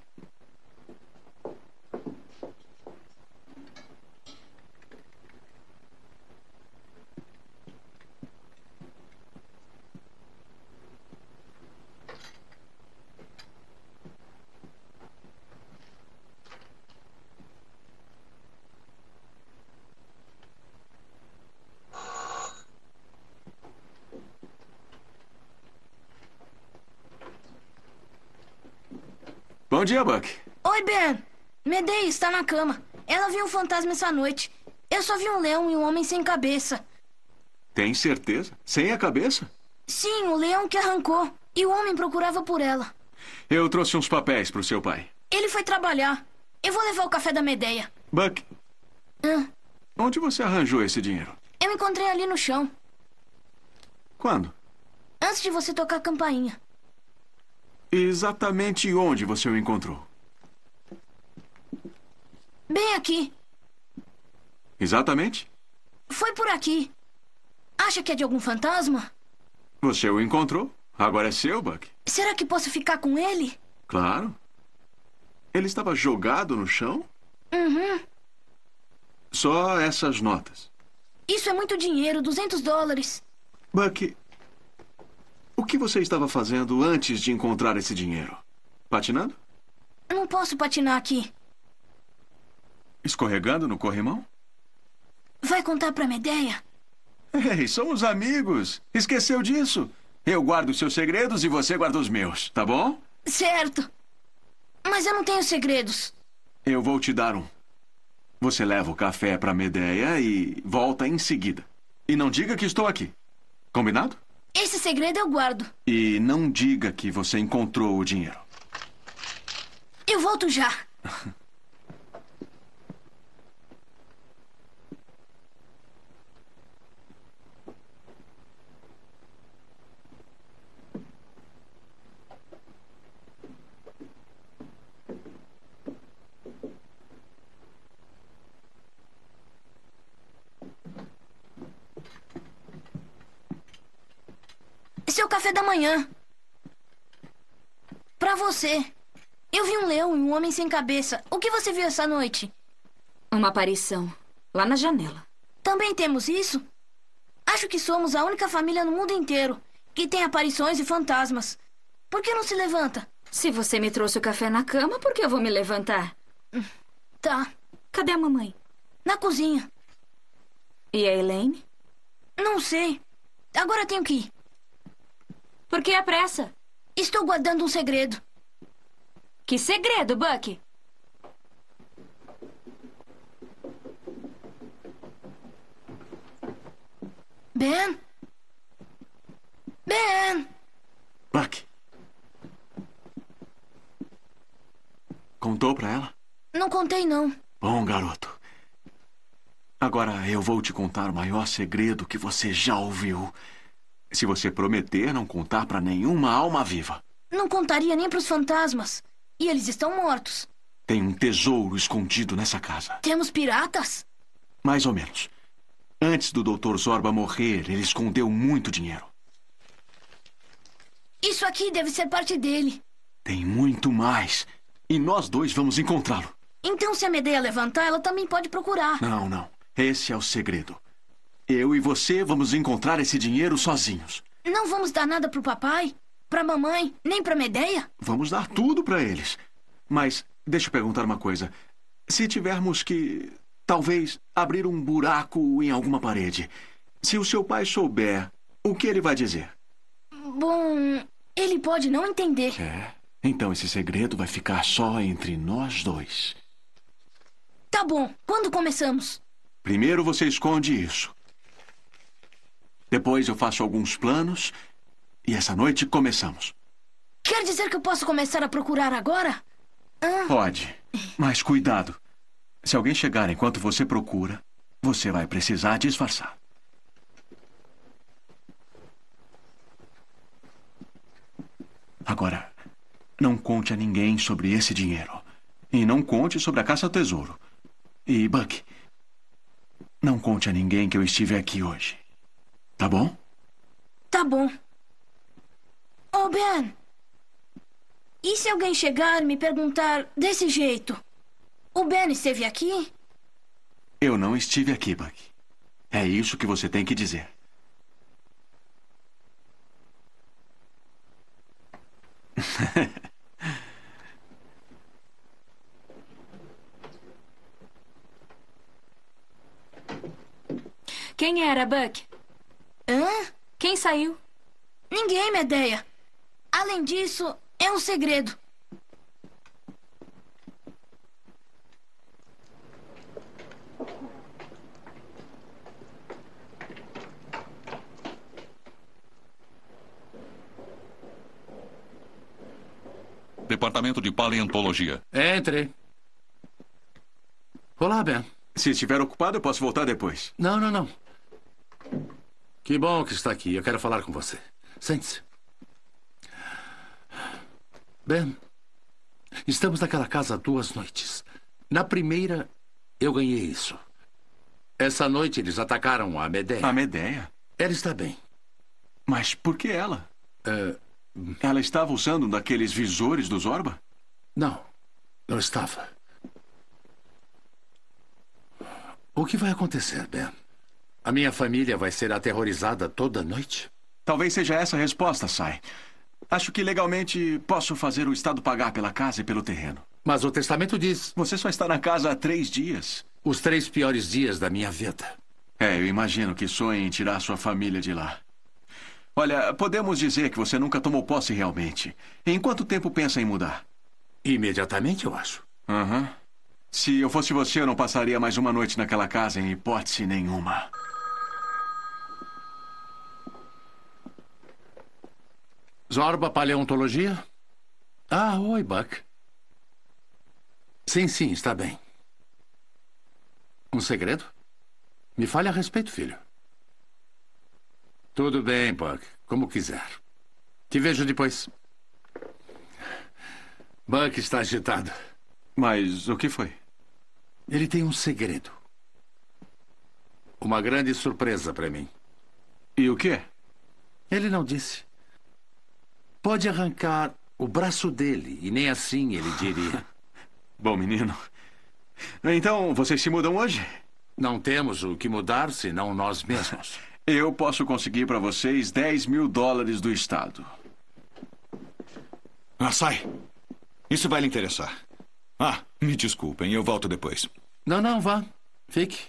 Bom dia, Buck. Oi, Ben. Medeia está na cama. Ela viu um fantasma essa noite. Eu só vi um leão e um homem sem cabeça. Tem certeza? Sem a cabeça? Sim, o leão que arrancou. E o homem procurava por ela. Eu trouxe uns papéis para o seu pai. Ele foi trabalhar. Eu vou levar o café da Medeia. Buck, onde você arranjou esse dinheiro? Eu encontrei ali no chão. Quando? Antes de você tocar a campainha. Exatamente onde você o encontrou? Bem aqui. Exatamente? Foi por aqui. Acha que é de algum fantasma? Você o encontrou. Agora é seu, Buck. Será que posso ficar com ele? Claro. Ele estava jogado no chão? Uhum. Só essas notas. Isso é muito dinheiro, $200. Buck, o que você estava fazendo antes de encontrar esse dinheiro? Patinando? Não posso patinar aqui. Escorregando no corrimão? Vai contar pra Medeia? Ei, somos amigos. Esqueceu disso? Eu guardo os seus segredos e você guarda os meus, tá bom? Certo. Mas eu não tenho segredos. Eu vou te dar um. Você leva o café pra Medeia e volta em seguida. E não diga que estou aqui. Combinado? Esse segredo eu guardo. E não diga que você encontrou o dinheiro. Eu volto já. Seu café da manhã. Pra você. Eu vi um leão e um homem sem cabeça. O que você viu essa noite? Uma aparição. Lá na janela. Também temos isso? Acho que somos a única família no mundo inteiro que tem aparições e fantasmas. Por que não se levanta? Se você me trouxe o café na cama, por que eu vou me levantar? Tá. Cadê a mamãe? Na cozinha. E a Elaine? Não sei. Agora tenho que ir. Por que a pressa? Estou guardando um segredo. Que segredo, Buck? Ben? Ben? Buck. Contou pra ela? Não contei, não. Bom, garoto. Agora eu vou te contar o maior segredo que você já ouviu. Se você prometer não contar pra nenhuma alma viva. Não contaria nem pros fantasmas. E eles estão mortos. Tem um tesouro escondido nessa casa. Temos piratas? Mais ou menos. Antes do Dr. Zorba morrer, ele escondeu muito dinheiro. Isso aqui deve ser parte dele. Tem muito mais. E nós dois vamos encontrá-lo. Então, se a Medeia levantar, ela também pode procurar. Não, não. Esse é o segredo. Eu e você vamos encontrar esse dinheiro sozinhos. Não vamos dar nada pro papai, pra mamãe, nem pra Medeia? Vamos dar tudo pra eles. Mas, deixa eu perguntar uma coisa. Se tivermos que, talvez, abrir um buraco em alguma parede, se o seu pai souber, o que ele vai dizer? Bom, ele pode não entender. É. Então esse segredo vai ficar só entre nós dois. Tá bom, quando começamos? Primeiro você esconde isso. Depois eu faço alguns planos e essa noite começamos. Quer dizer que eu posso começar a procurar agora? Pode, mas cuidado. Se alguém chegar enquanto você procura, você vai precisar disfarçar. Agora, não conte a ninguém sobre esse dinheiro. E não conte sobre a caça ao tesouro. E, Buck, não conte a ninguém que eu estive aqui hoje. Tá bom? Tá bom. Oh, Ben. E se alguém chegar e me perguntar desse jeito? O Ben esteve aqui? Eu não estive aqui, Buck. É isso que você tem que dizer. Quem era, Buck? Hã? Quem saiu? Ninguém, Medeia. Além disso, é um segredo. Departamento de Paleontologia. Entre. Olá, Ben. Se estiver ocupado, eu posso voltar depois. Não. Que bom que está aqui. Eu quero falar com você. Sente-se. Ben, estamos naquela casa há 2 noites. Na primeira, eu ganhei isso. Essa noite, eles atacaram a Medeia. A Medeia? Ela está bem. Mas por que ela? Ela estava usando um daqueles visores do Zorba? Não estava. O que vai acontecer, Ben? A minha família vai ser aterrorizada toda noite? Talvez seja essa a resposta, Sai. Acho que legalmente posso fazer o Estado pagar pela casa e pelo terreno. Mas o testamento diz... Você só está na casa há 3 dias. Os 3 piores dias da minha vida. Eu imagino que sonhe em tirar sua família de lá. Olha, podemos dizer que você nunca tomou posse realmente. Em quanto tempo pensa em mudar? Imediatamente, eu acho. Se eu fosse você, eu não passaria mais uma noite naquela casa em hipótese nenhuma. Zorba Paleontologia? Ah, oi, Buck. Sim, está bem. Um segredo? Me fale a respeito, filho. Tudo bem, Buck. Como quiser. Te vejo depois. Buck está agitado. Mas o que foi? Ele tem um segredo. Uma grande surpresa para mim. E o que? Ele não disse. Pode arrancar o braço dele, e nem assim ele diria. Bom, menino. Então, vocês se mudam hoje? Não temos o que mudar, senão nós mesmos. Eu posso conseguir para vocês $10.000 do Estado. Sai. Isso vai lhe interessar. Me desculpem, eu volto depois. Não, vá. Fique.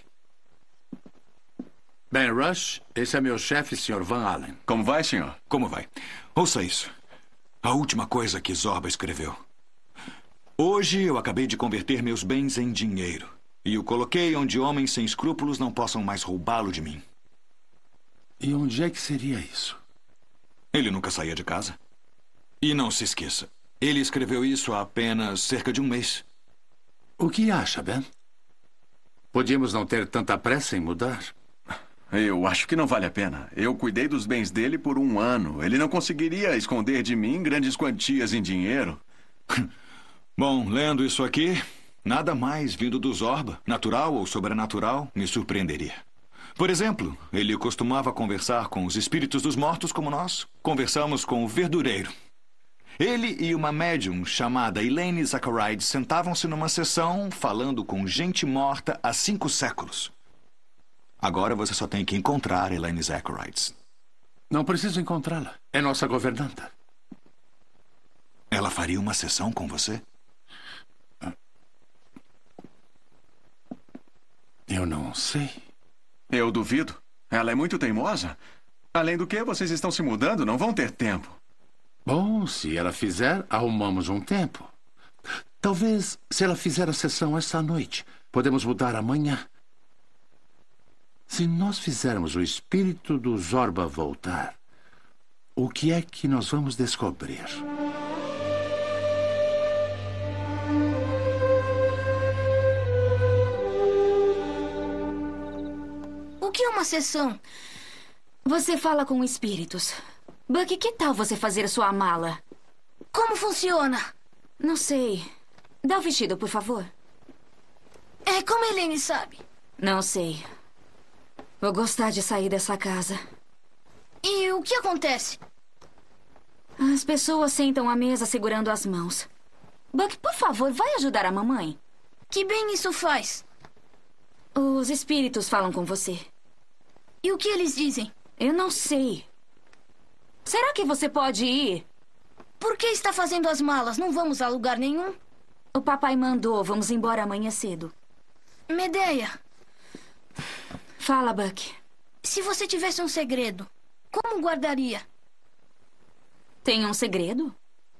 Ben Rush, esse é meu chefe, Sr. Van Allen. Como vai, senhor? Como vai? Ouça isso. A última coisa que Zorba escreveu. Hoje eu acabei de converter meus bens em dinheiro. E o coloquei onde homens sem escrúpulos não possam mais roubá-lo de mim. E onde é que seria isso? Ele nunca saía de casa. E não se esqueça, ele escreveu isso há apenas cerca de 1 mês. O que acha, Ben? Podíamos não ter tanta pressa em mudar? Eu acho que não vale a pena. Eu cuidei dos bens dele por 1 ano. Ele não conseguiria esconder de mim grandes quantias em dinheiro. Bom, lendo isso aqui, nada mais vindo do Zorba, natural ou sobrenatural, me surpreenderia. Por exemplo, ele costumava conversar com os espíritos dos mortos como nós conversamos com o verdureiro. Ele e uma médium chamada Elaine Zacharides sentavam-se numa sessão falando com gente morta há 5 séculos. Agora você só tem que encontrar Elaine Zacharides. Não preciso encontrá-la. É nossa governanta. Ela faria uma sessão com você? Eu não sei. Eu duvido. Ela é muito teimosa. Além do que, vocês estão se mudando, não vão ter tempo. Bom, se ela fizer, arrumamos um tempo. Talvez, se ela fizer a sessão esta noite, podemos mudar amanhã. Se nós fizermos o espírito do Zorba voltar, o que é que nós vamos descobrir? O que é uma sessão? Você fala com espíritos. Buck, que tal você fazer sua mala? Como funciona? Não sei. Dá o vestido, por favor. Como a Elaine sabe? Não sei. Vou gostar de sair dessa casa. E o que acontece? As pessoas sentam à mesa segurando as mãos. Buck, por favor, vai ajudar a mamãe. Que bem isso faz? Os espíritos falam com você. E o que eles dizem? Eu não sei. Será que você pode ir? Por que está fazendo as malas? Não vamos a lugar nenhum? O papai mandou. Vamos embora amanhã cedo. Medeia. Fala, Buck. Se você tivesse um segredo, como guardaria? Tem um segredo?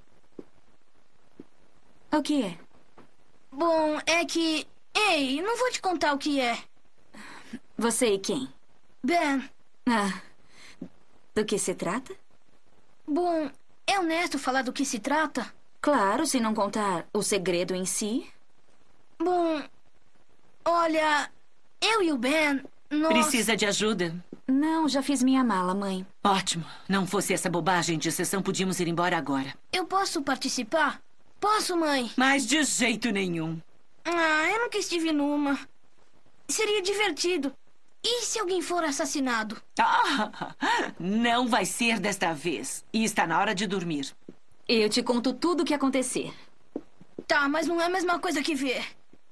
O que é? Bom, é que... Ei, não vou te contar o que é. Você e quem? Ben. Ah, do que se trata? Bom, é honesto falar do que se trata? Claro, se não contar o segredo em si. Bom, olha, eu e o Ben, nós... Precisa de ajuda? Não, já fiz minha mala, mãe. Ótimo. Não fosse essa bobagem de sessão, podíamos ir embora agora. Eu posso participar? Posso, mãe? Mas de jeito nenhum. Eu nunca estive numa. Seria divertido. E se alguém for assassinado? Não vai ser desta vez. E está na hora de dormir. Eu te conto tudo o que acontecer. Tá, mas não é a mesma coisa que ver.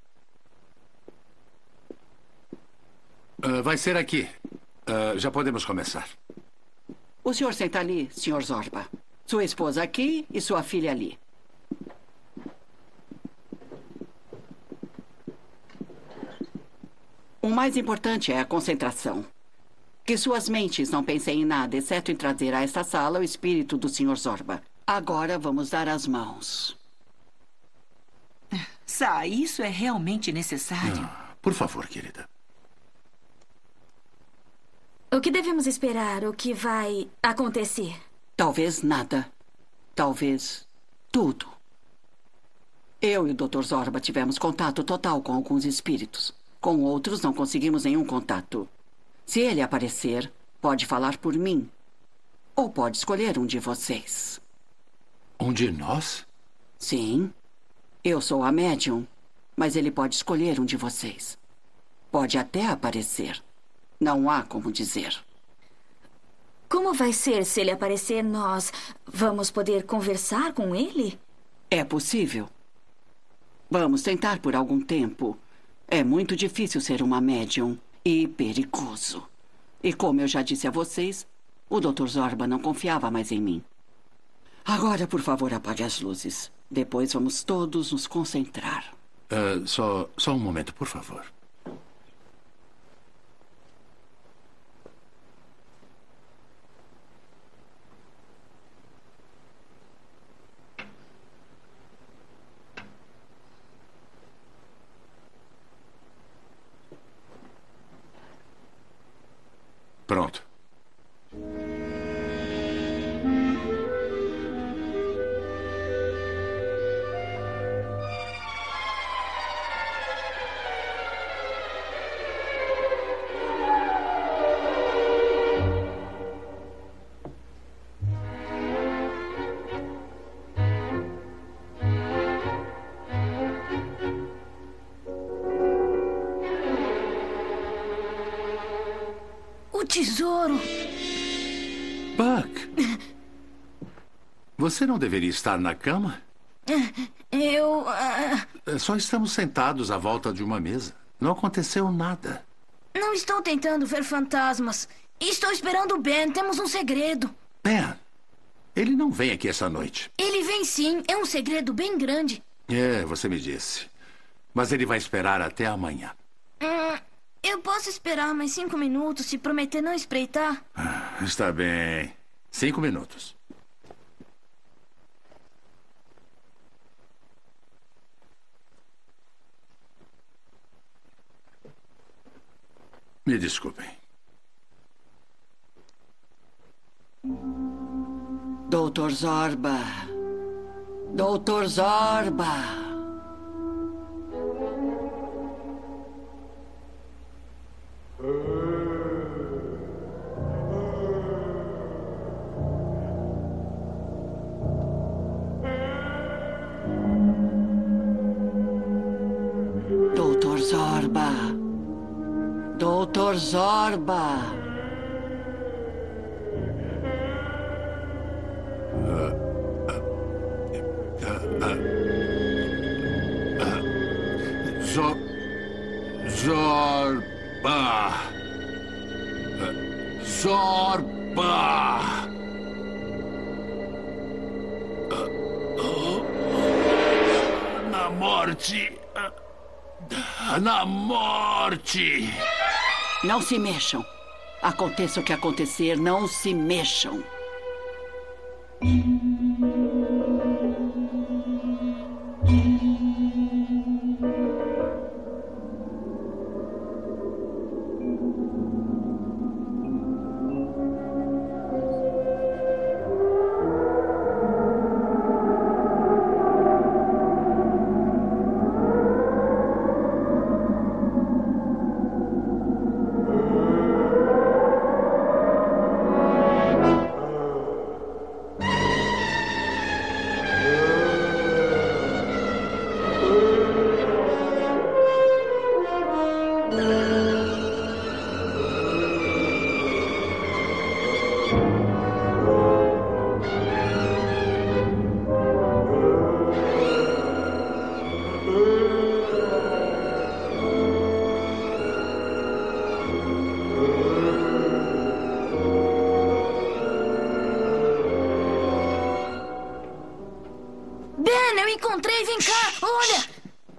Vai ser aqui. Já podemos começar. O senhor senta ali, senhor Zorba. Sua esposa aqui e sua filha ali. O mais importante é a concentração. Que suas mentes não pensem em nada, exceto em trazer a esta sala o espírito do senhor Zorba. Agora vamos dar as mãos. Sa, isso é realmente necessário? Por favor, querida. O que devemos esperar? O que vai acontecer? Talvez nada. Talvez tudo. Eu e o Dr. Zorba tivemos contato total com alguns espíritos. Com outros, não conseguimos nenhum contato. Se ele aparecer, pode falar por mim. Ou pode escolher um de vocês. Um de nós? Sim. Eu sou a médium, mas ele pode escolher um de vocês. Pode até aparecer. Não há como dizer. Como vai ser se ele aparecer? Nós vamos poder conversar com ele? É possível. Vamos tentar por algum tempo. É muito difícil ser uma médium e perigoso. E como eu já disse a vocês, o Dr. Zorba não confiava mais em mim. Agora, por favor, apague as luzes. Depois vamos todos nos concentrar. Só um momento, por favor. Pronto. Tesouro. Buck! Você não deveria estar na cama? Só estamos sentados à volta de uma mesa. Não aconteceu nada. Não estou tentando ver fantasmas. Estou esperando o Ben. Temos um segredo. Ben, ele não vem aqui essa noite. Ele vem sim. É um segredo bem grande. Você me disse. Mas ele vai esperar até amanhã. Eu posso esperar mais 5 minutos se prometer não espreitar? Está bem. 5 minutos. Me desculpem. Doutor Zorba. Doutor Zorba. Doutor Zorba. Doutor Zorba. Zorba. Zorba. Na morte. Na morte. Não se mexam. Aconteça o que acontecer, não se mexam. Ben, eu encontrei, vem cá, olha!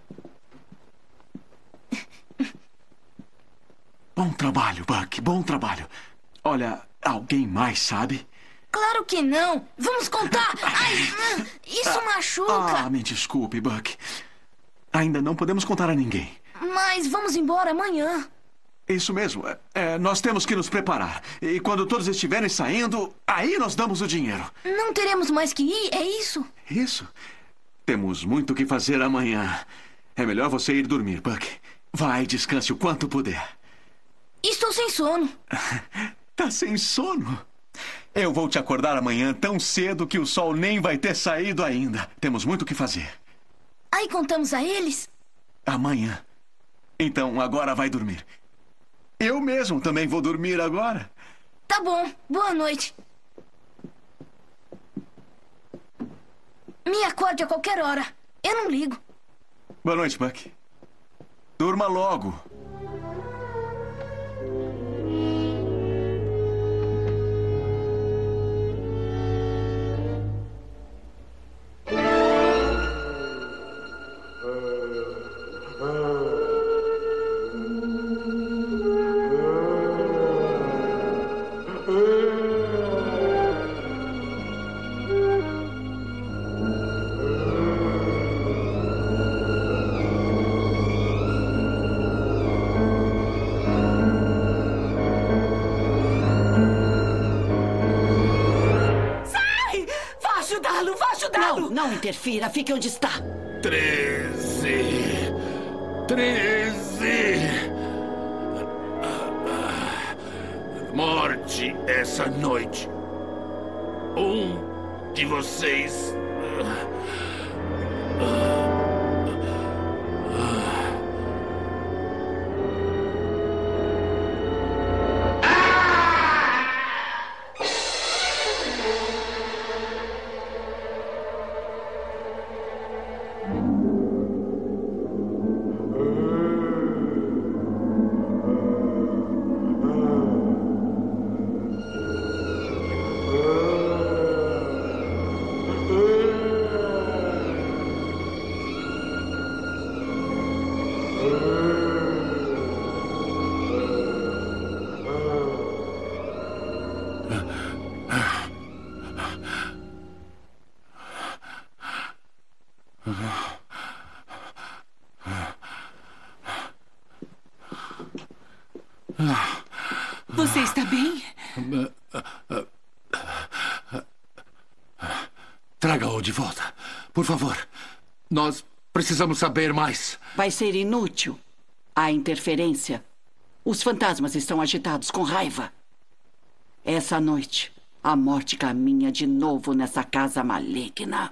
Bom trabalho, Buck. Bom trabalho. Olha, alguém mais sabe? Claro que não! Vamos contar! Ai, isso machuca! Ah, me desculpe, Buck. Ainda não podemos contar a ninguém. Mas vamos embora amanhã. Isso mesmo. Nós temos que nos preparar. E quando todos estiverem saindo, aí nós damos o dinheiro. Não teremos mais que ir, é isso? Isso. Temos muito o que fazer amanhã. É melhor você ir dormir, Buck. Vai, descanse o quanto puder. Estou sem sono. Tá sem sono? Eu vou te acordar amanhã tão cedo que o sol nem vai ter saído ainda. Temos muito o que fazer. Aí contamos a eles? Amanhã. Então, agora vai dormir. Eu mesmo também vou dormir agora. Tá bom. Boa noite. Me acorde a qualquer hora. Eu não ligo. Boa noite, Buck. Durma logo. Não interfira, fique onde está. 13. Morte essa noite. Um de vocês. Você está bem? Traga-o de volta, por favor. Nós precisamos saber mais. Vai ser inútil. Há interferência. Os fantasmas estão agitados com raiva. Essa noite, a morte caminha de novo nessa casa maligna.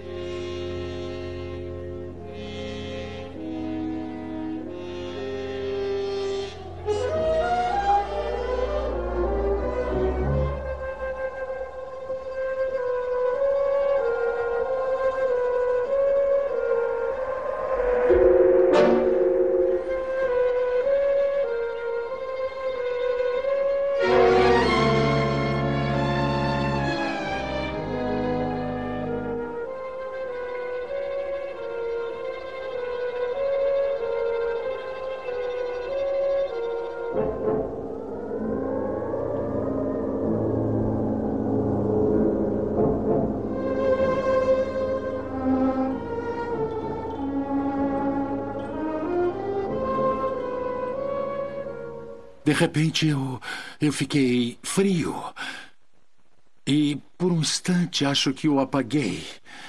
De repente, eu fiquei frio. E, por um instante, acho que o apaguei.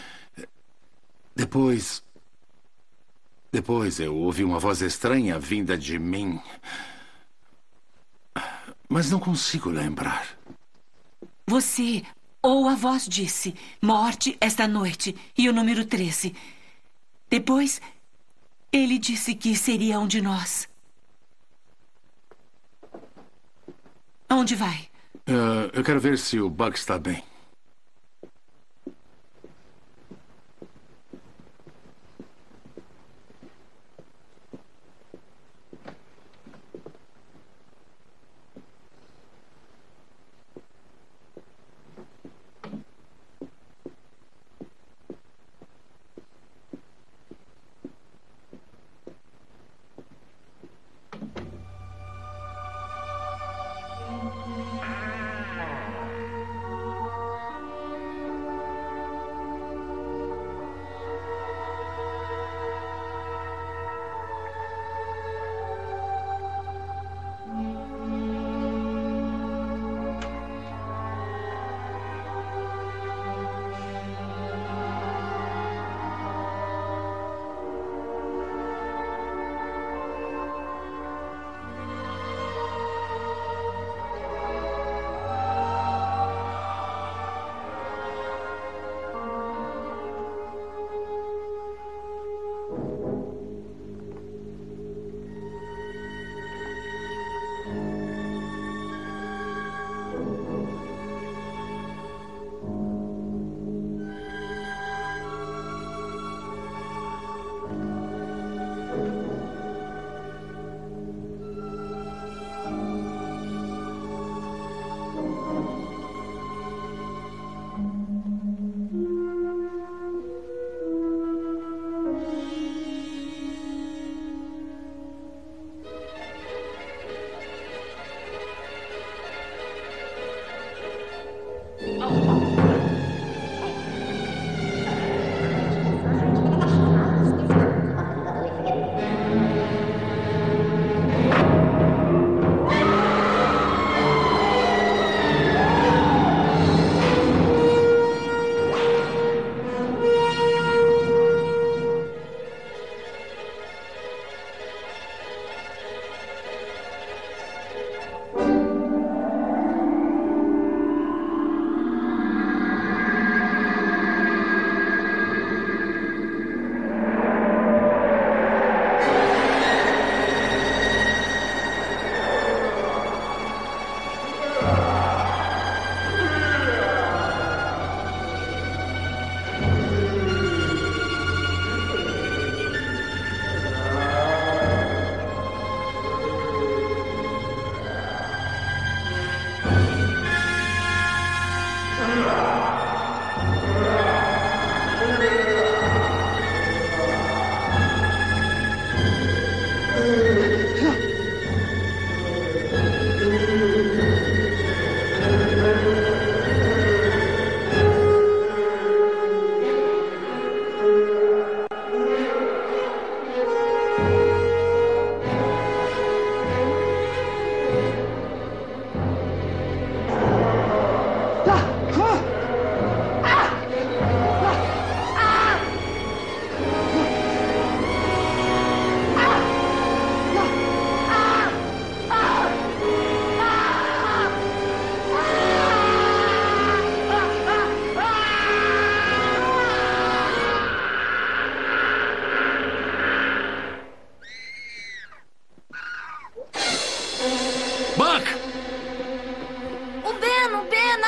Depois eu ouvi uma voz estranha vinda de mim. Mas não consigo lembrar. Você ou a voz disse: morte esta noite, e o número 13. Depois, ele disse que seria um de nós. Aonde vai? Eu quero ver se o Buck está bem.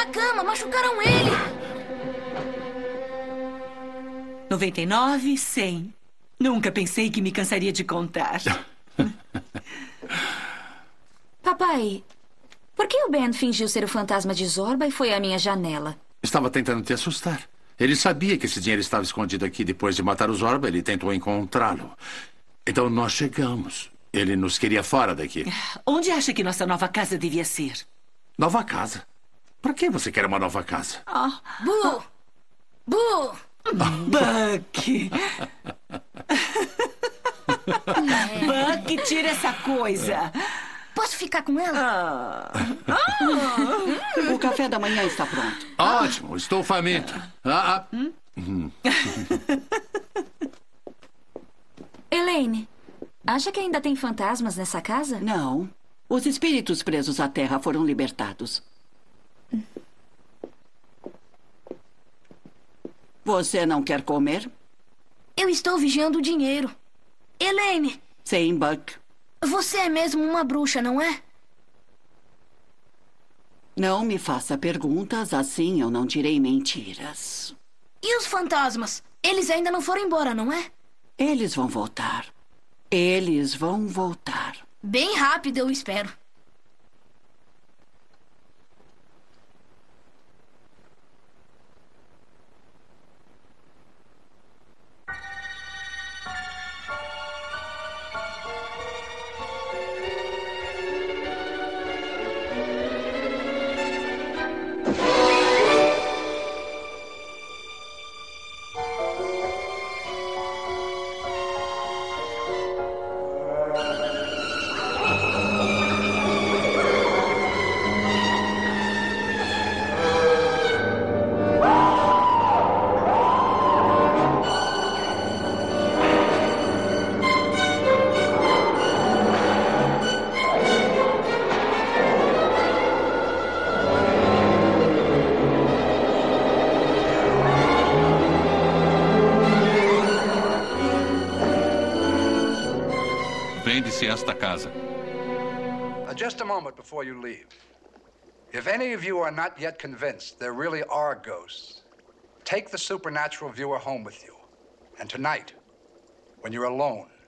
da cama, machucaram ele. 99, 100. Nunca pensei que me cansaria de contar. Papai, por que o Ben fingiu ser o fantasma de Zorba e foi à minha janela? Estava tentando te assustar. Ele sabia que esse dinheiro estava escondido aqui. Depois de matar o Zorba, ele tentou encontrá-lo. Então nós chegamos. Ele nos queria fora daqui. Onde acha que nossa nova casa devia ser? Nova casa? Para que você quer uma nova casa? Bu! Bu! Buck! Buck, tira essa coisa. Posso ficar com ela? O café da manhã está pronto. Ótimo, estou faminto. Elaine, acha que ainda tem fantasmas nessa casa? Não. Os espíritos presos à terra foram libertados. Você não quer comer? Eu estou vigiando o dinheiro. Elaine, Sim, Buck. você é mesmo uma bruxa, não é? Não me faça perguntas, assim eu não direi mentiras. E os fantasmas? Eles ainda não foram embora, não é? Eles vão voltar. Eles vão voltar. Bem rápido, eu espero. Vende-se esta casa. Just a moment before you leave. If any of you are not yet convinced there really are ghosts, take the supernatural viewer home with you. And tonight, when you're alone,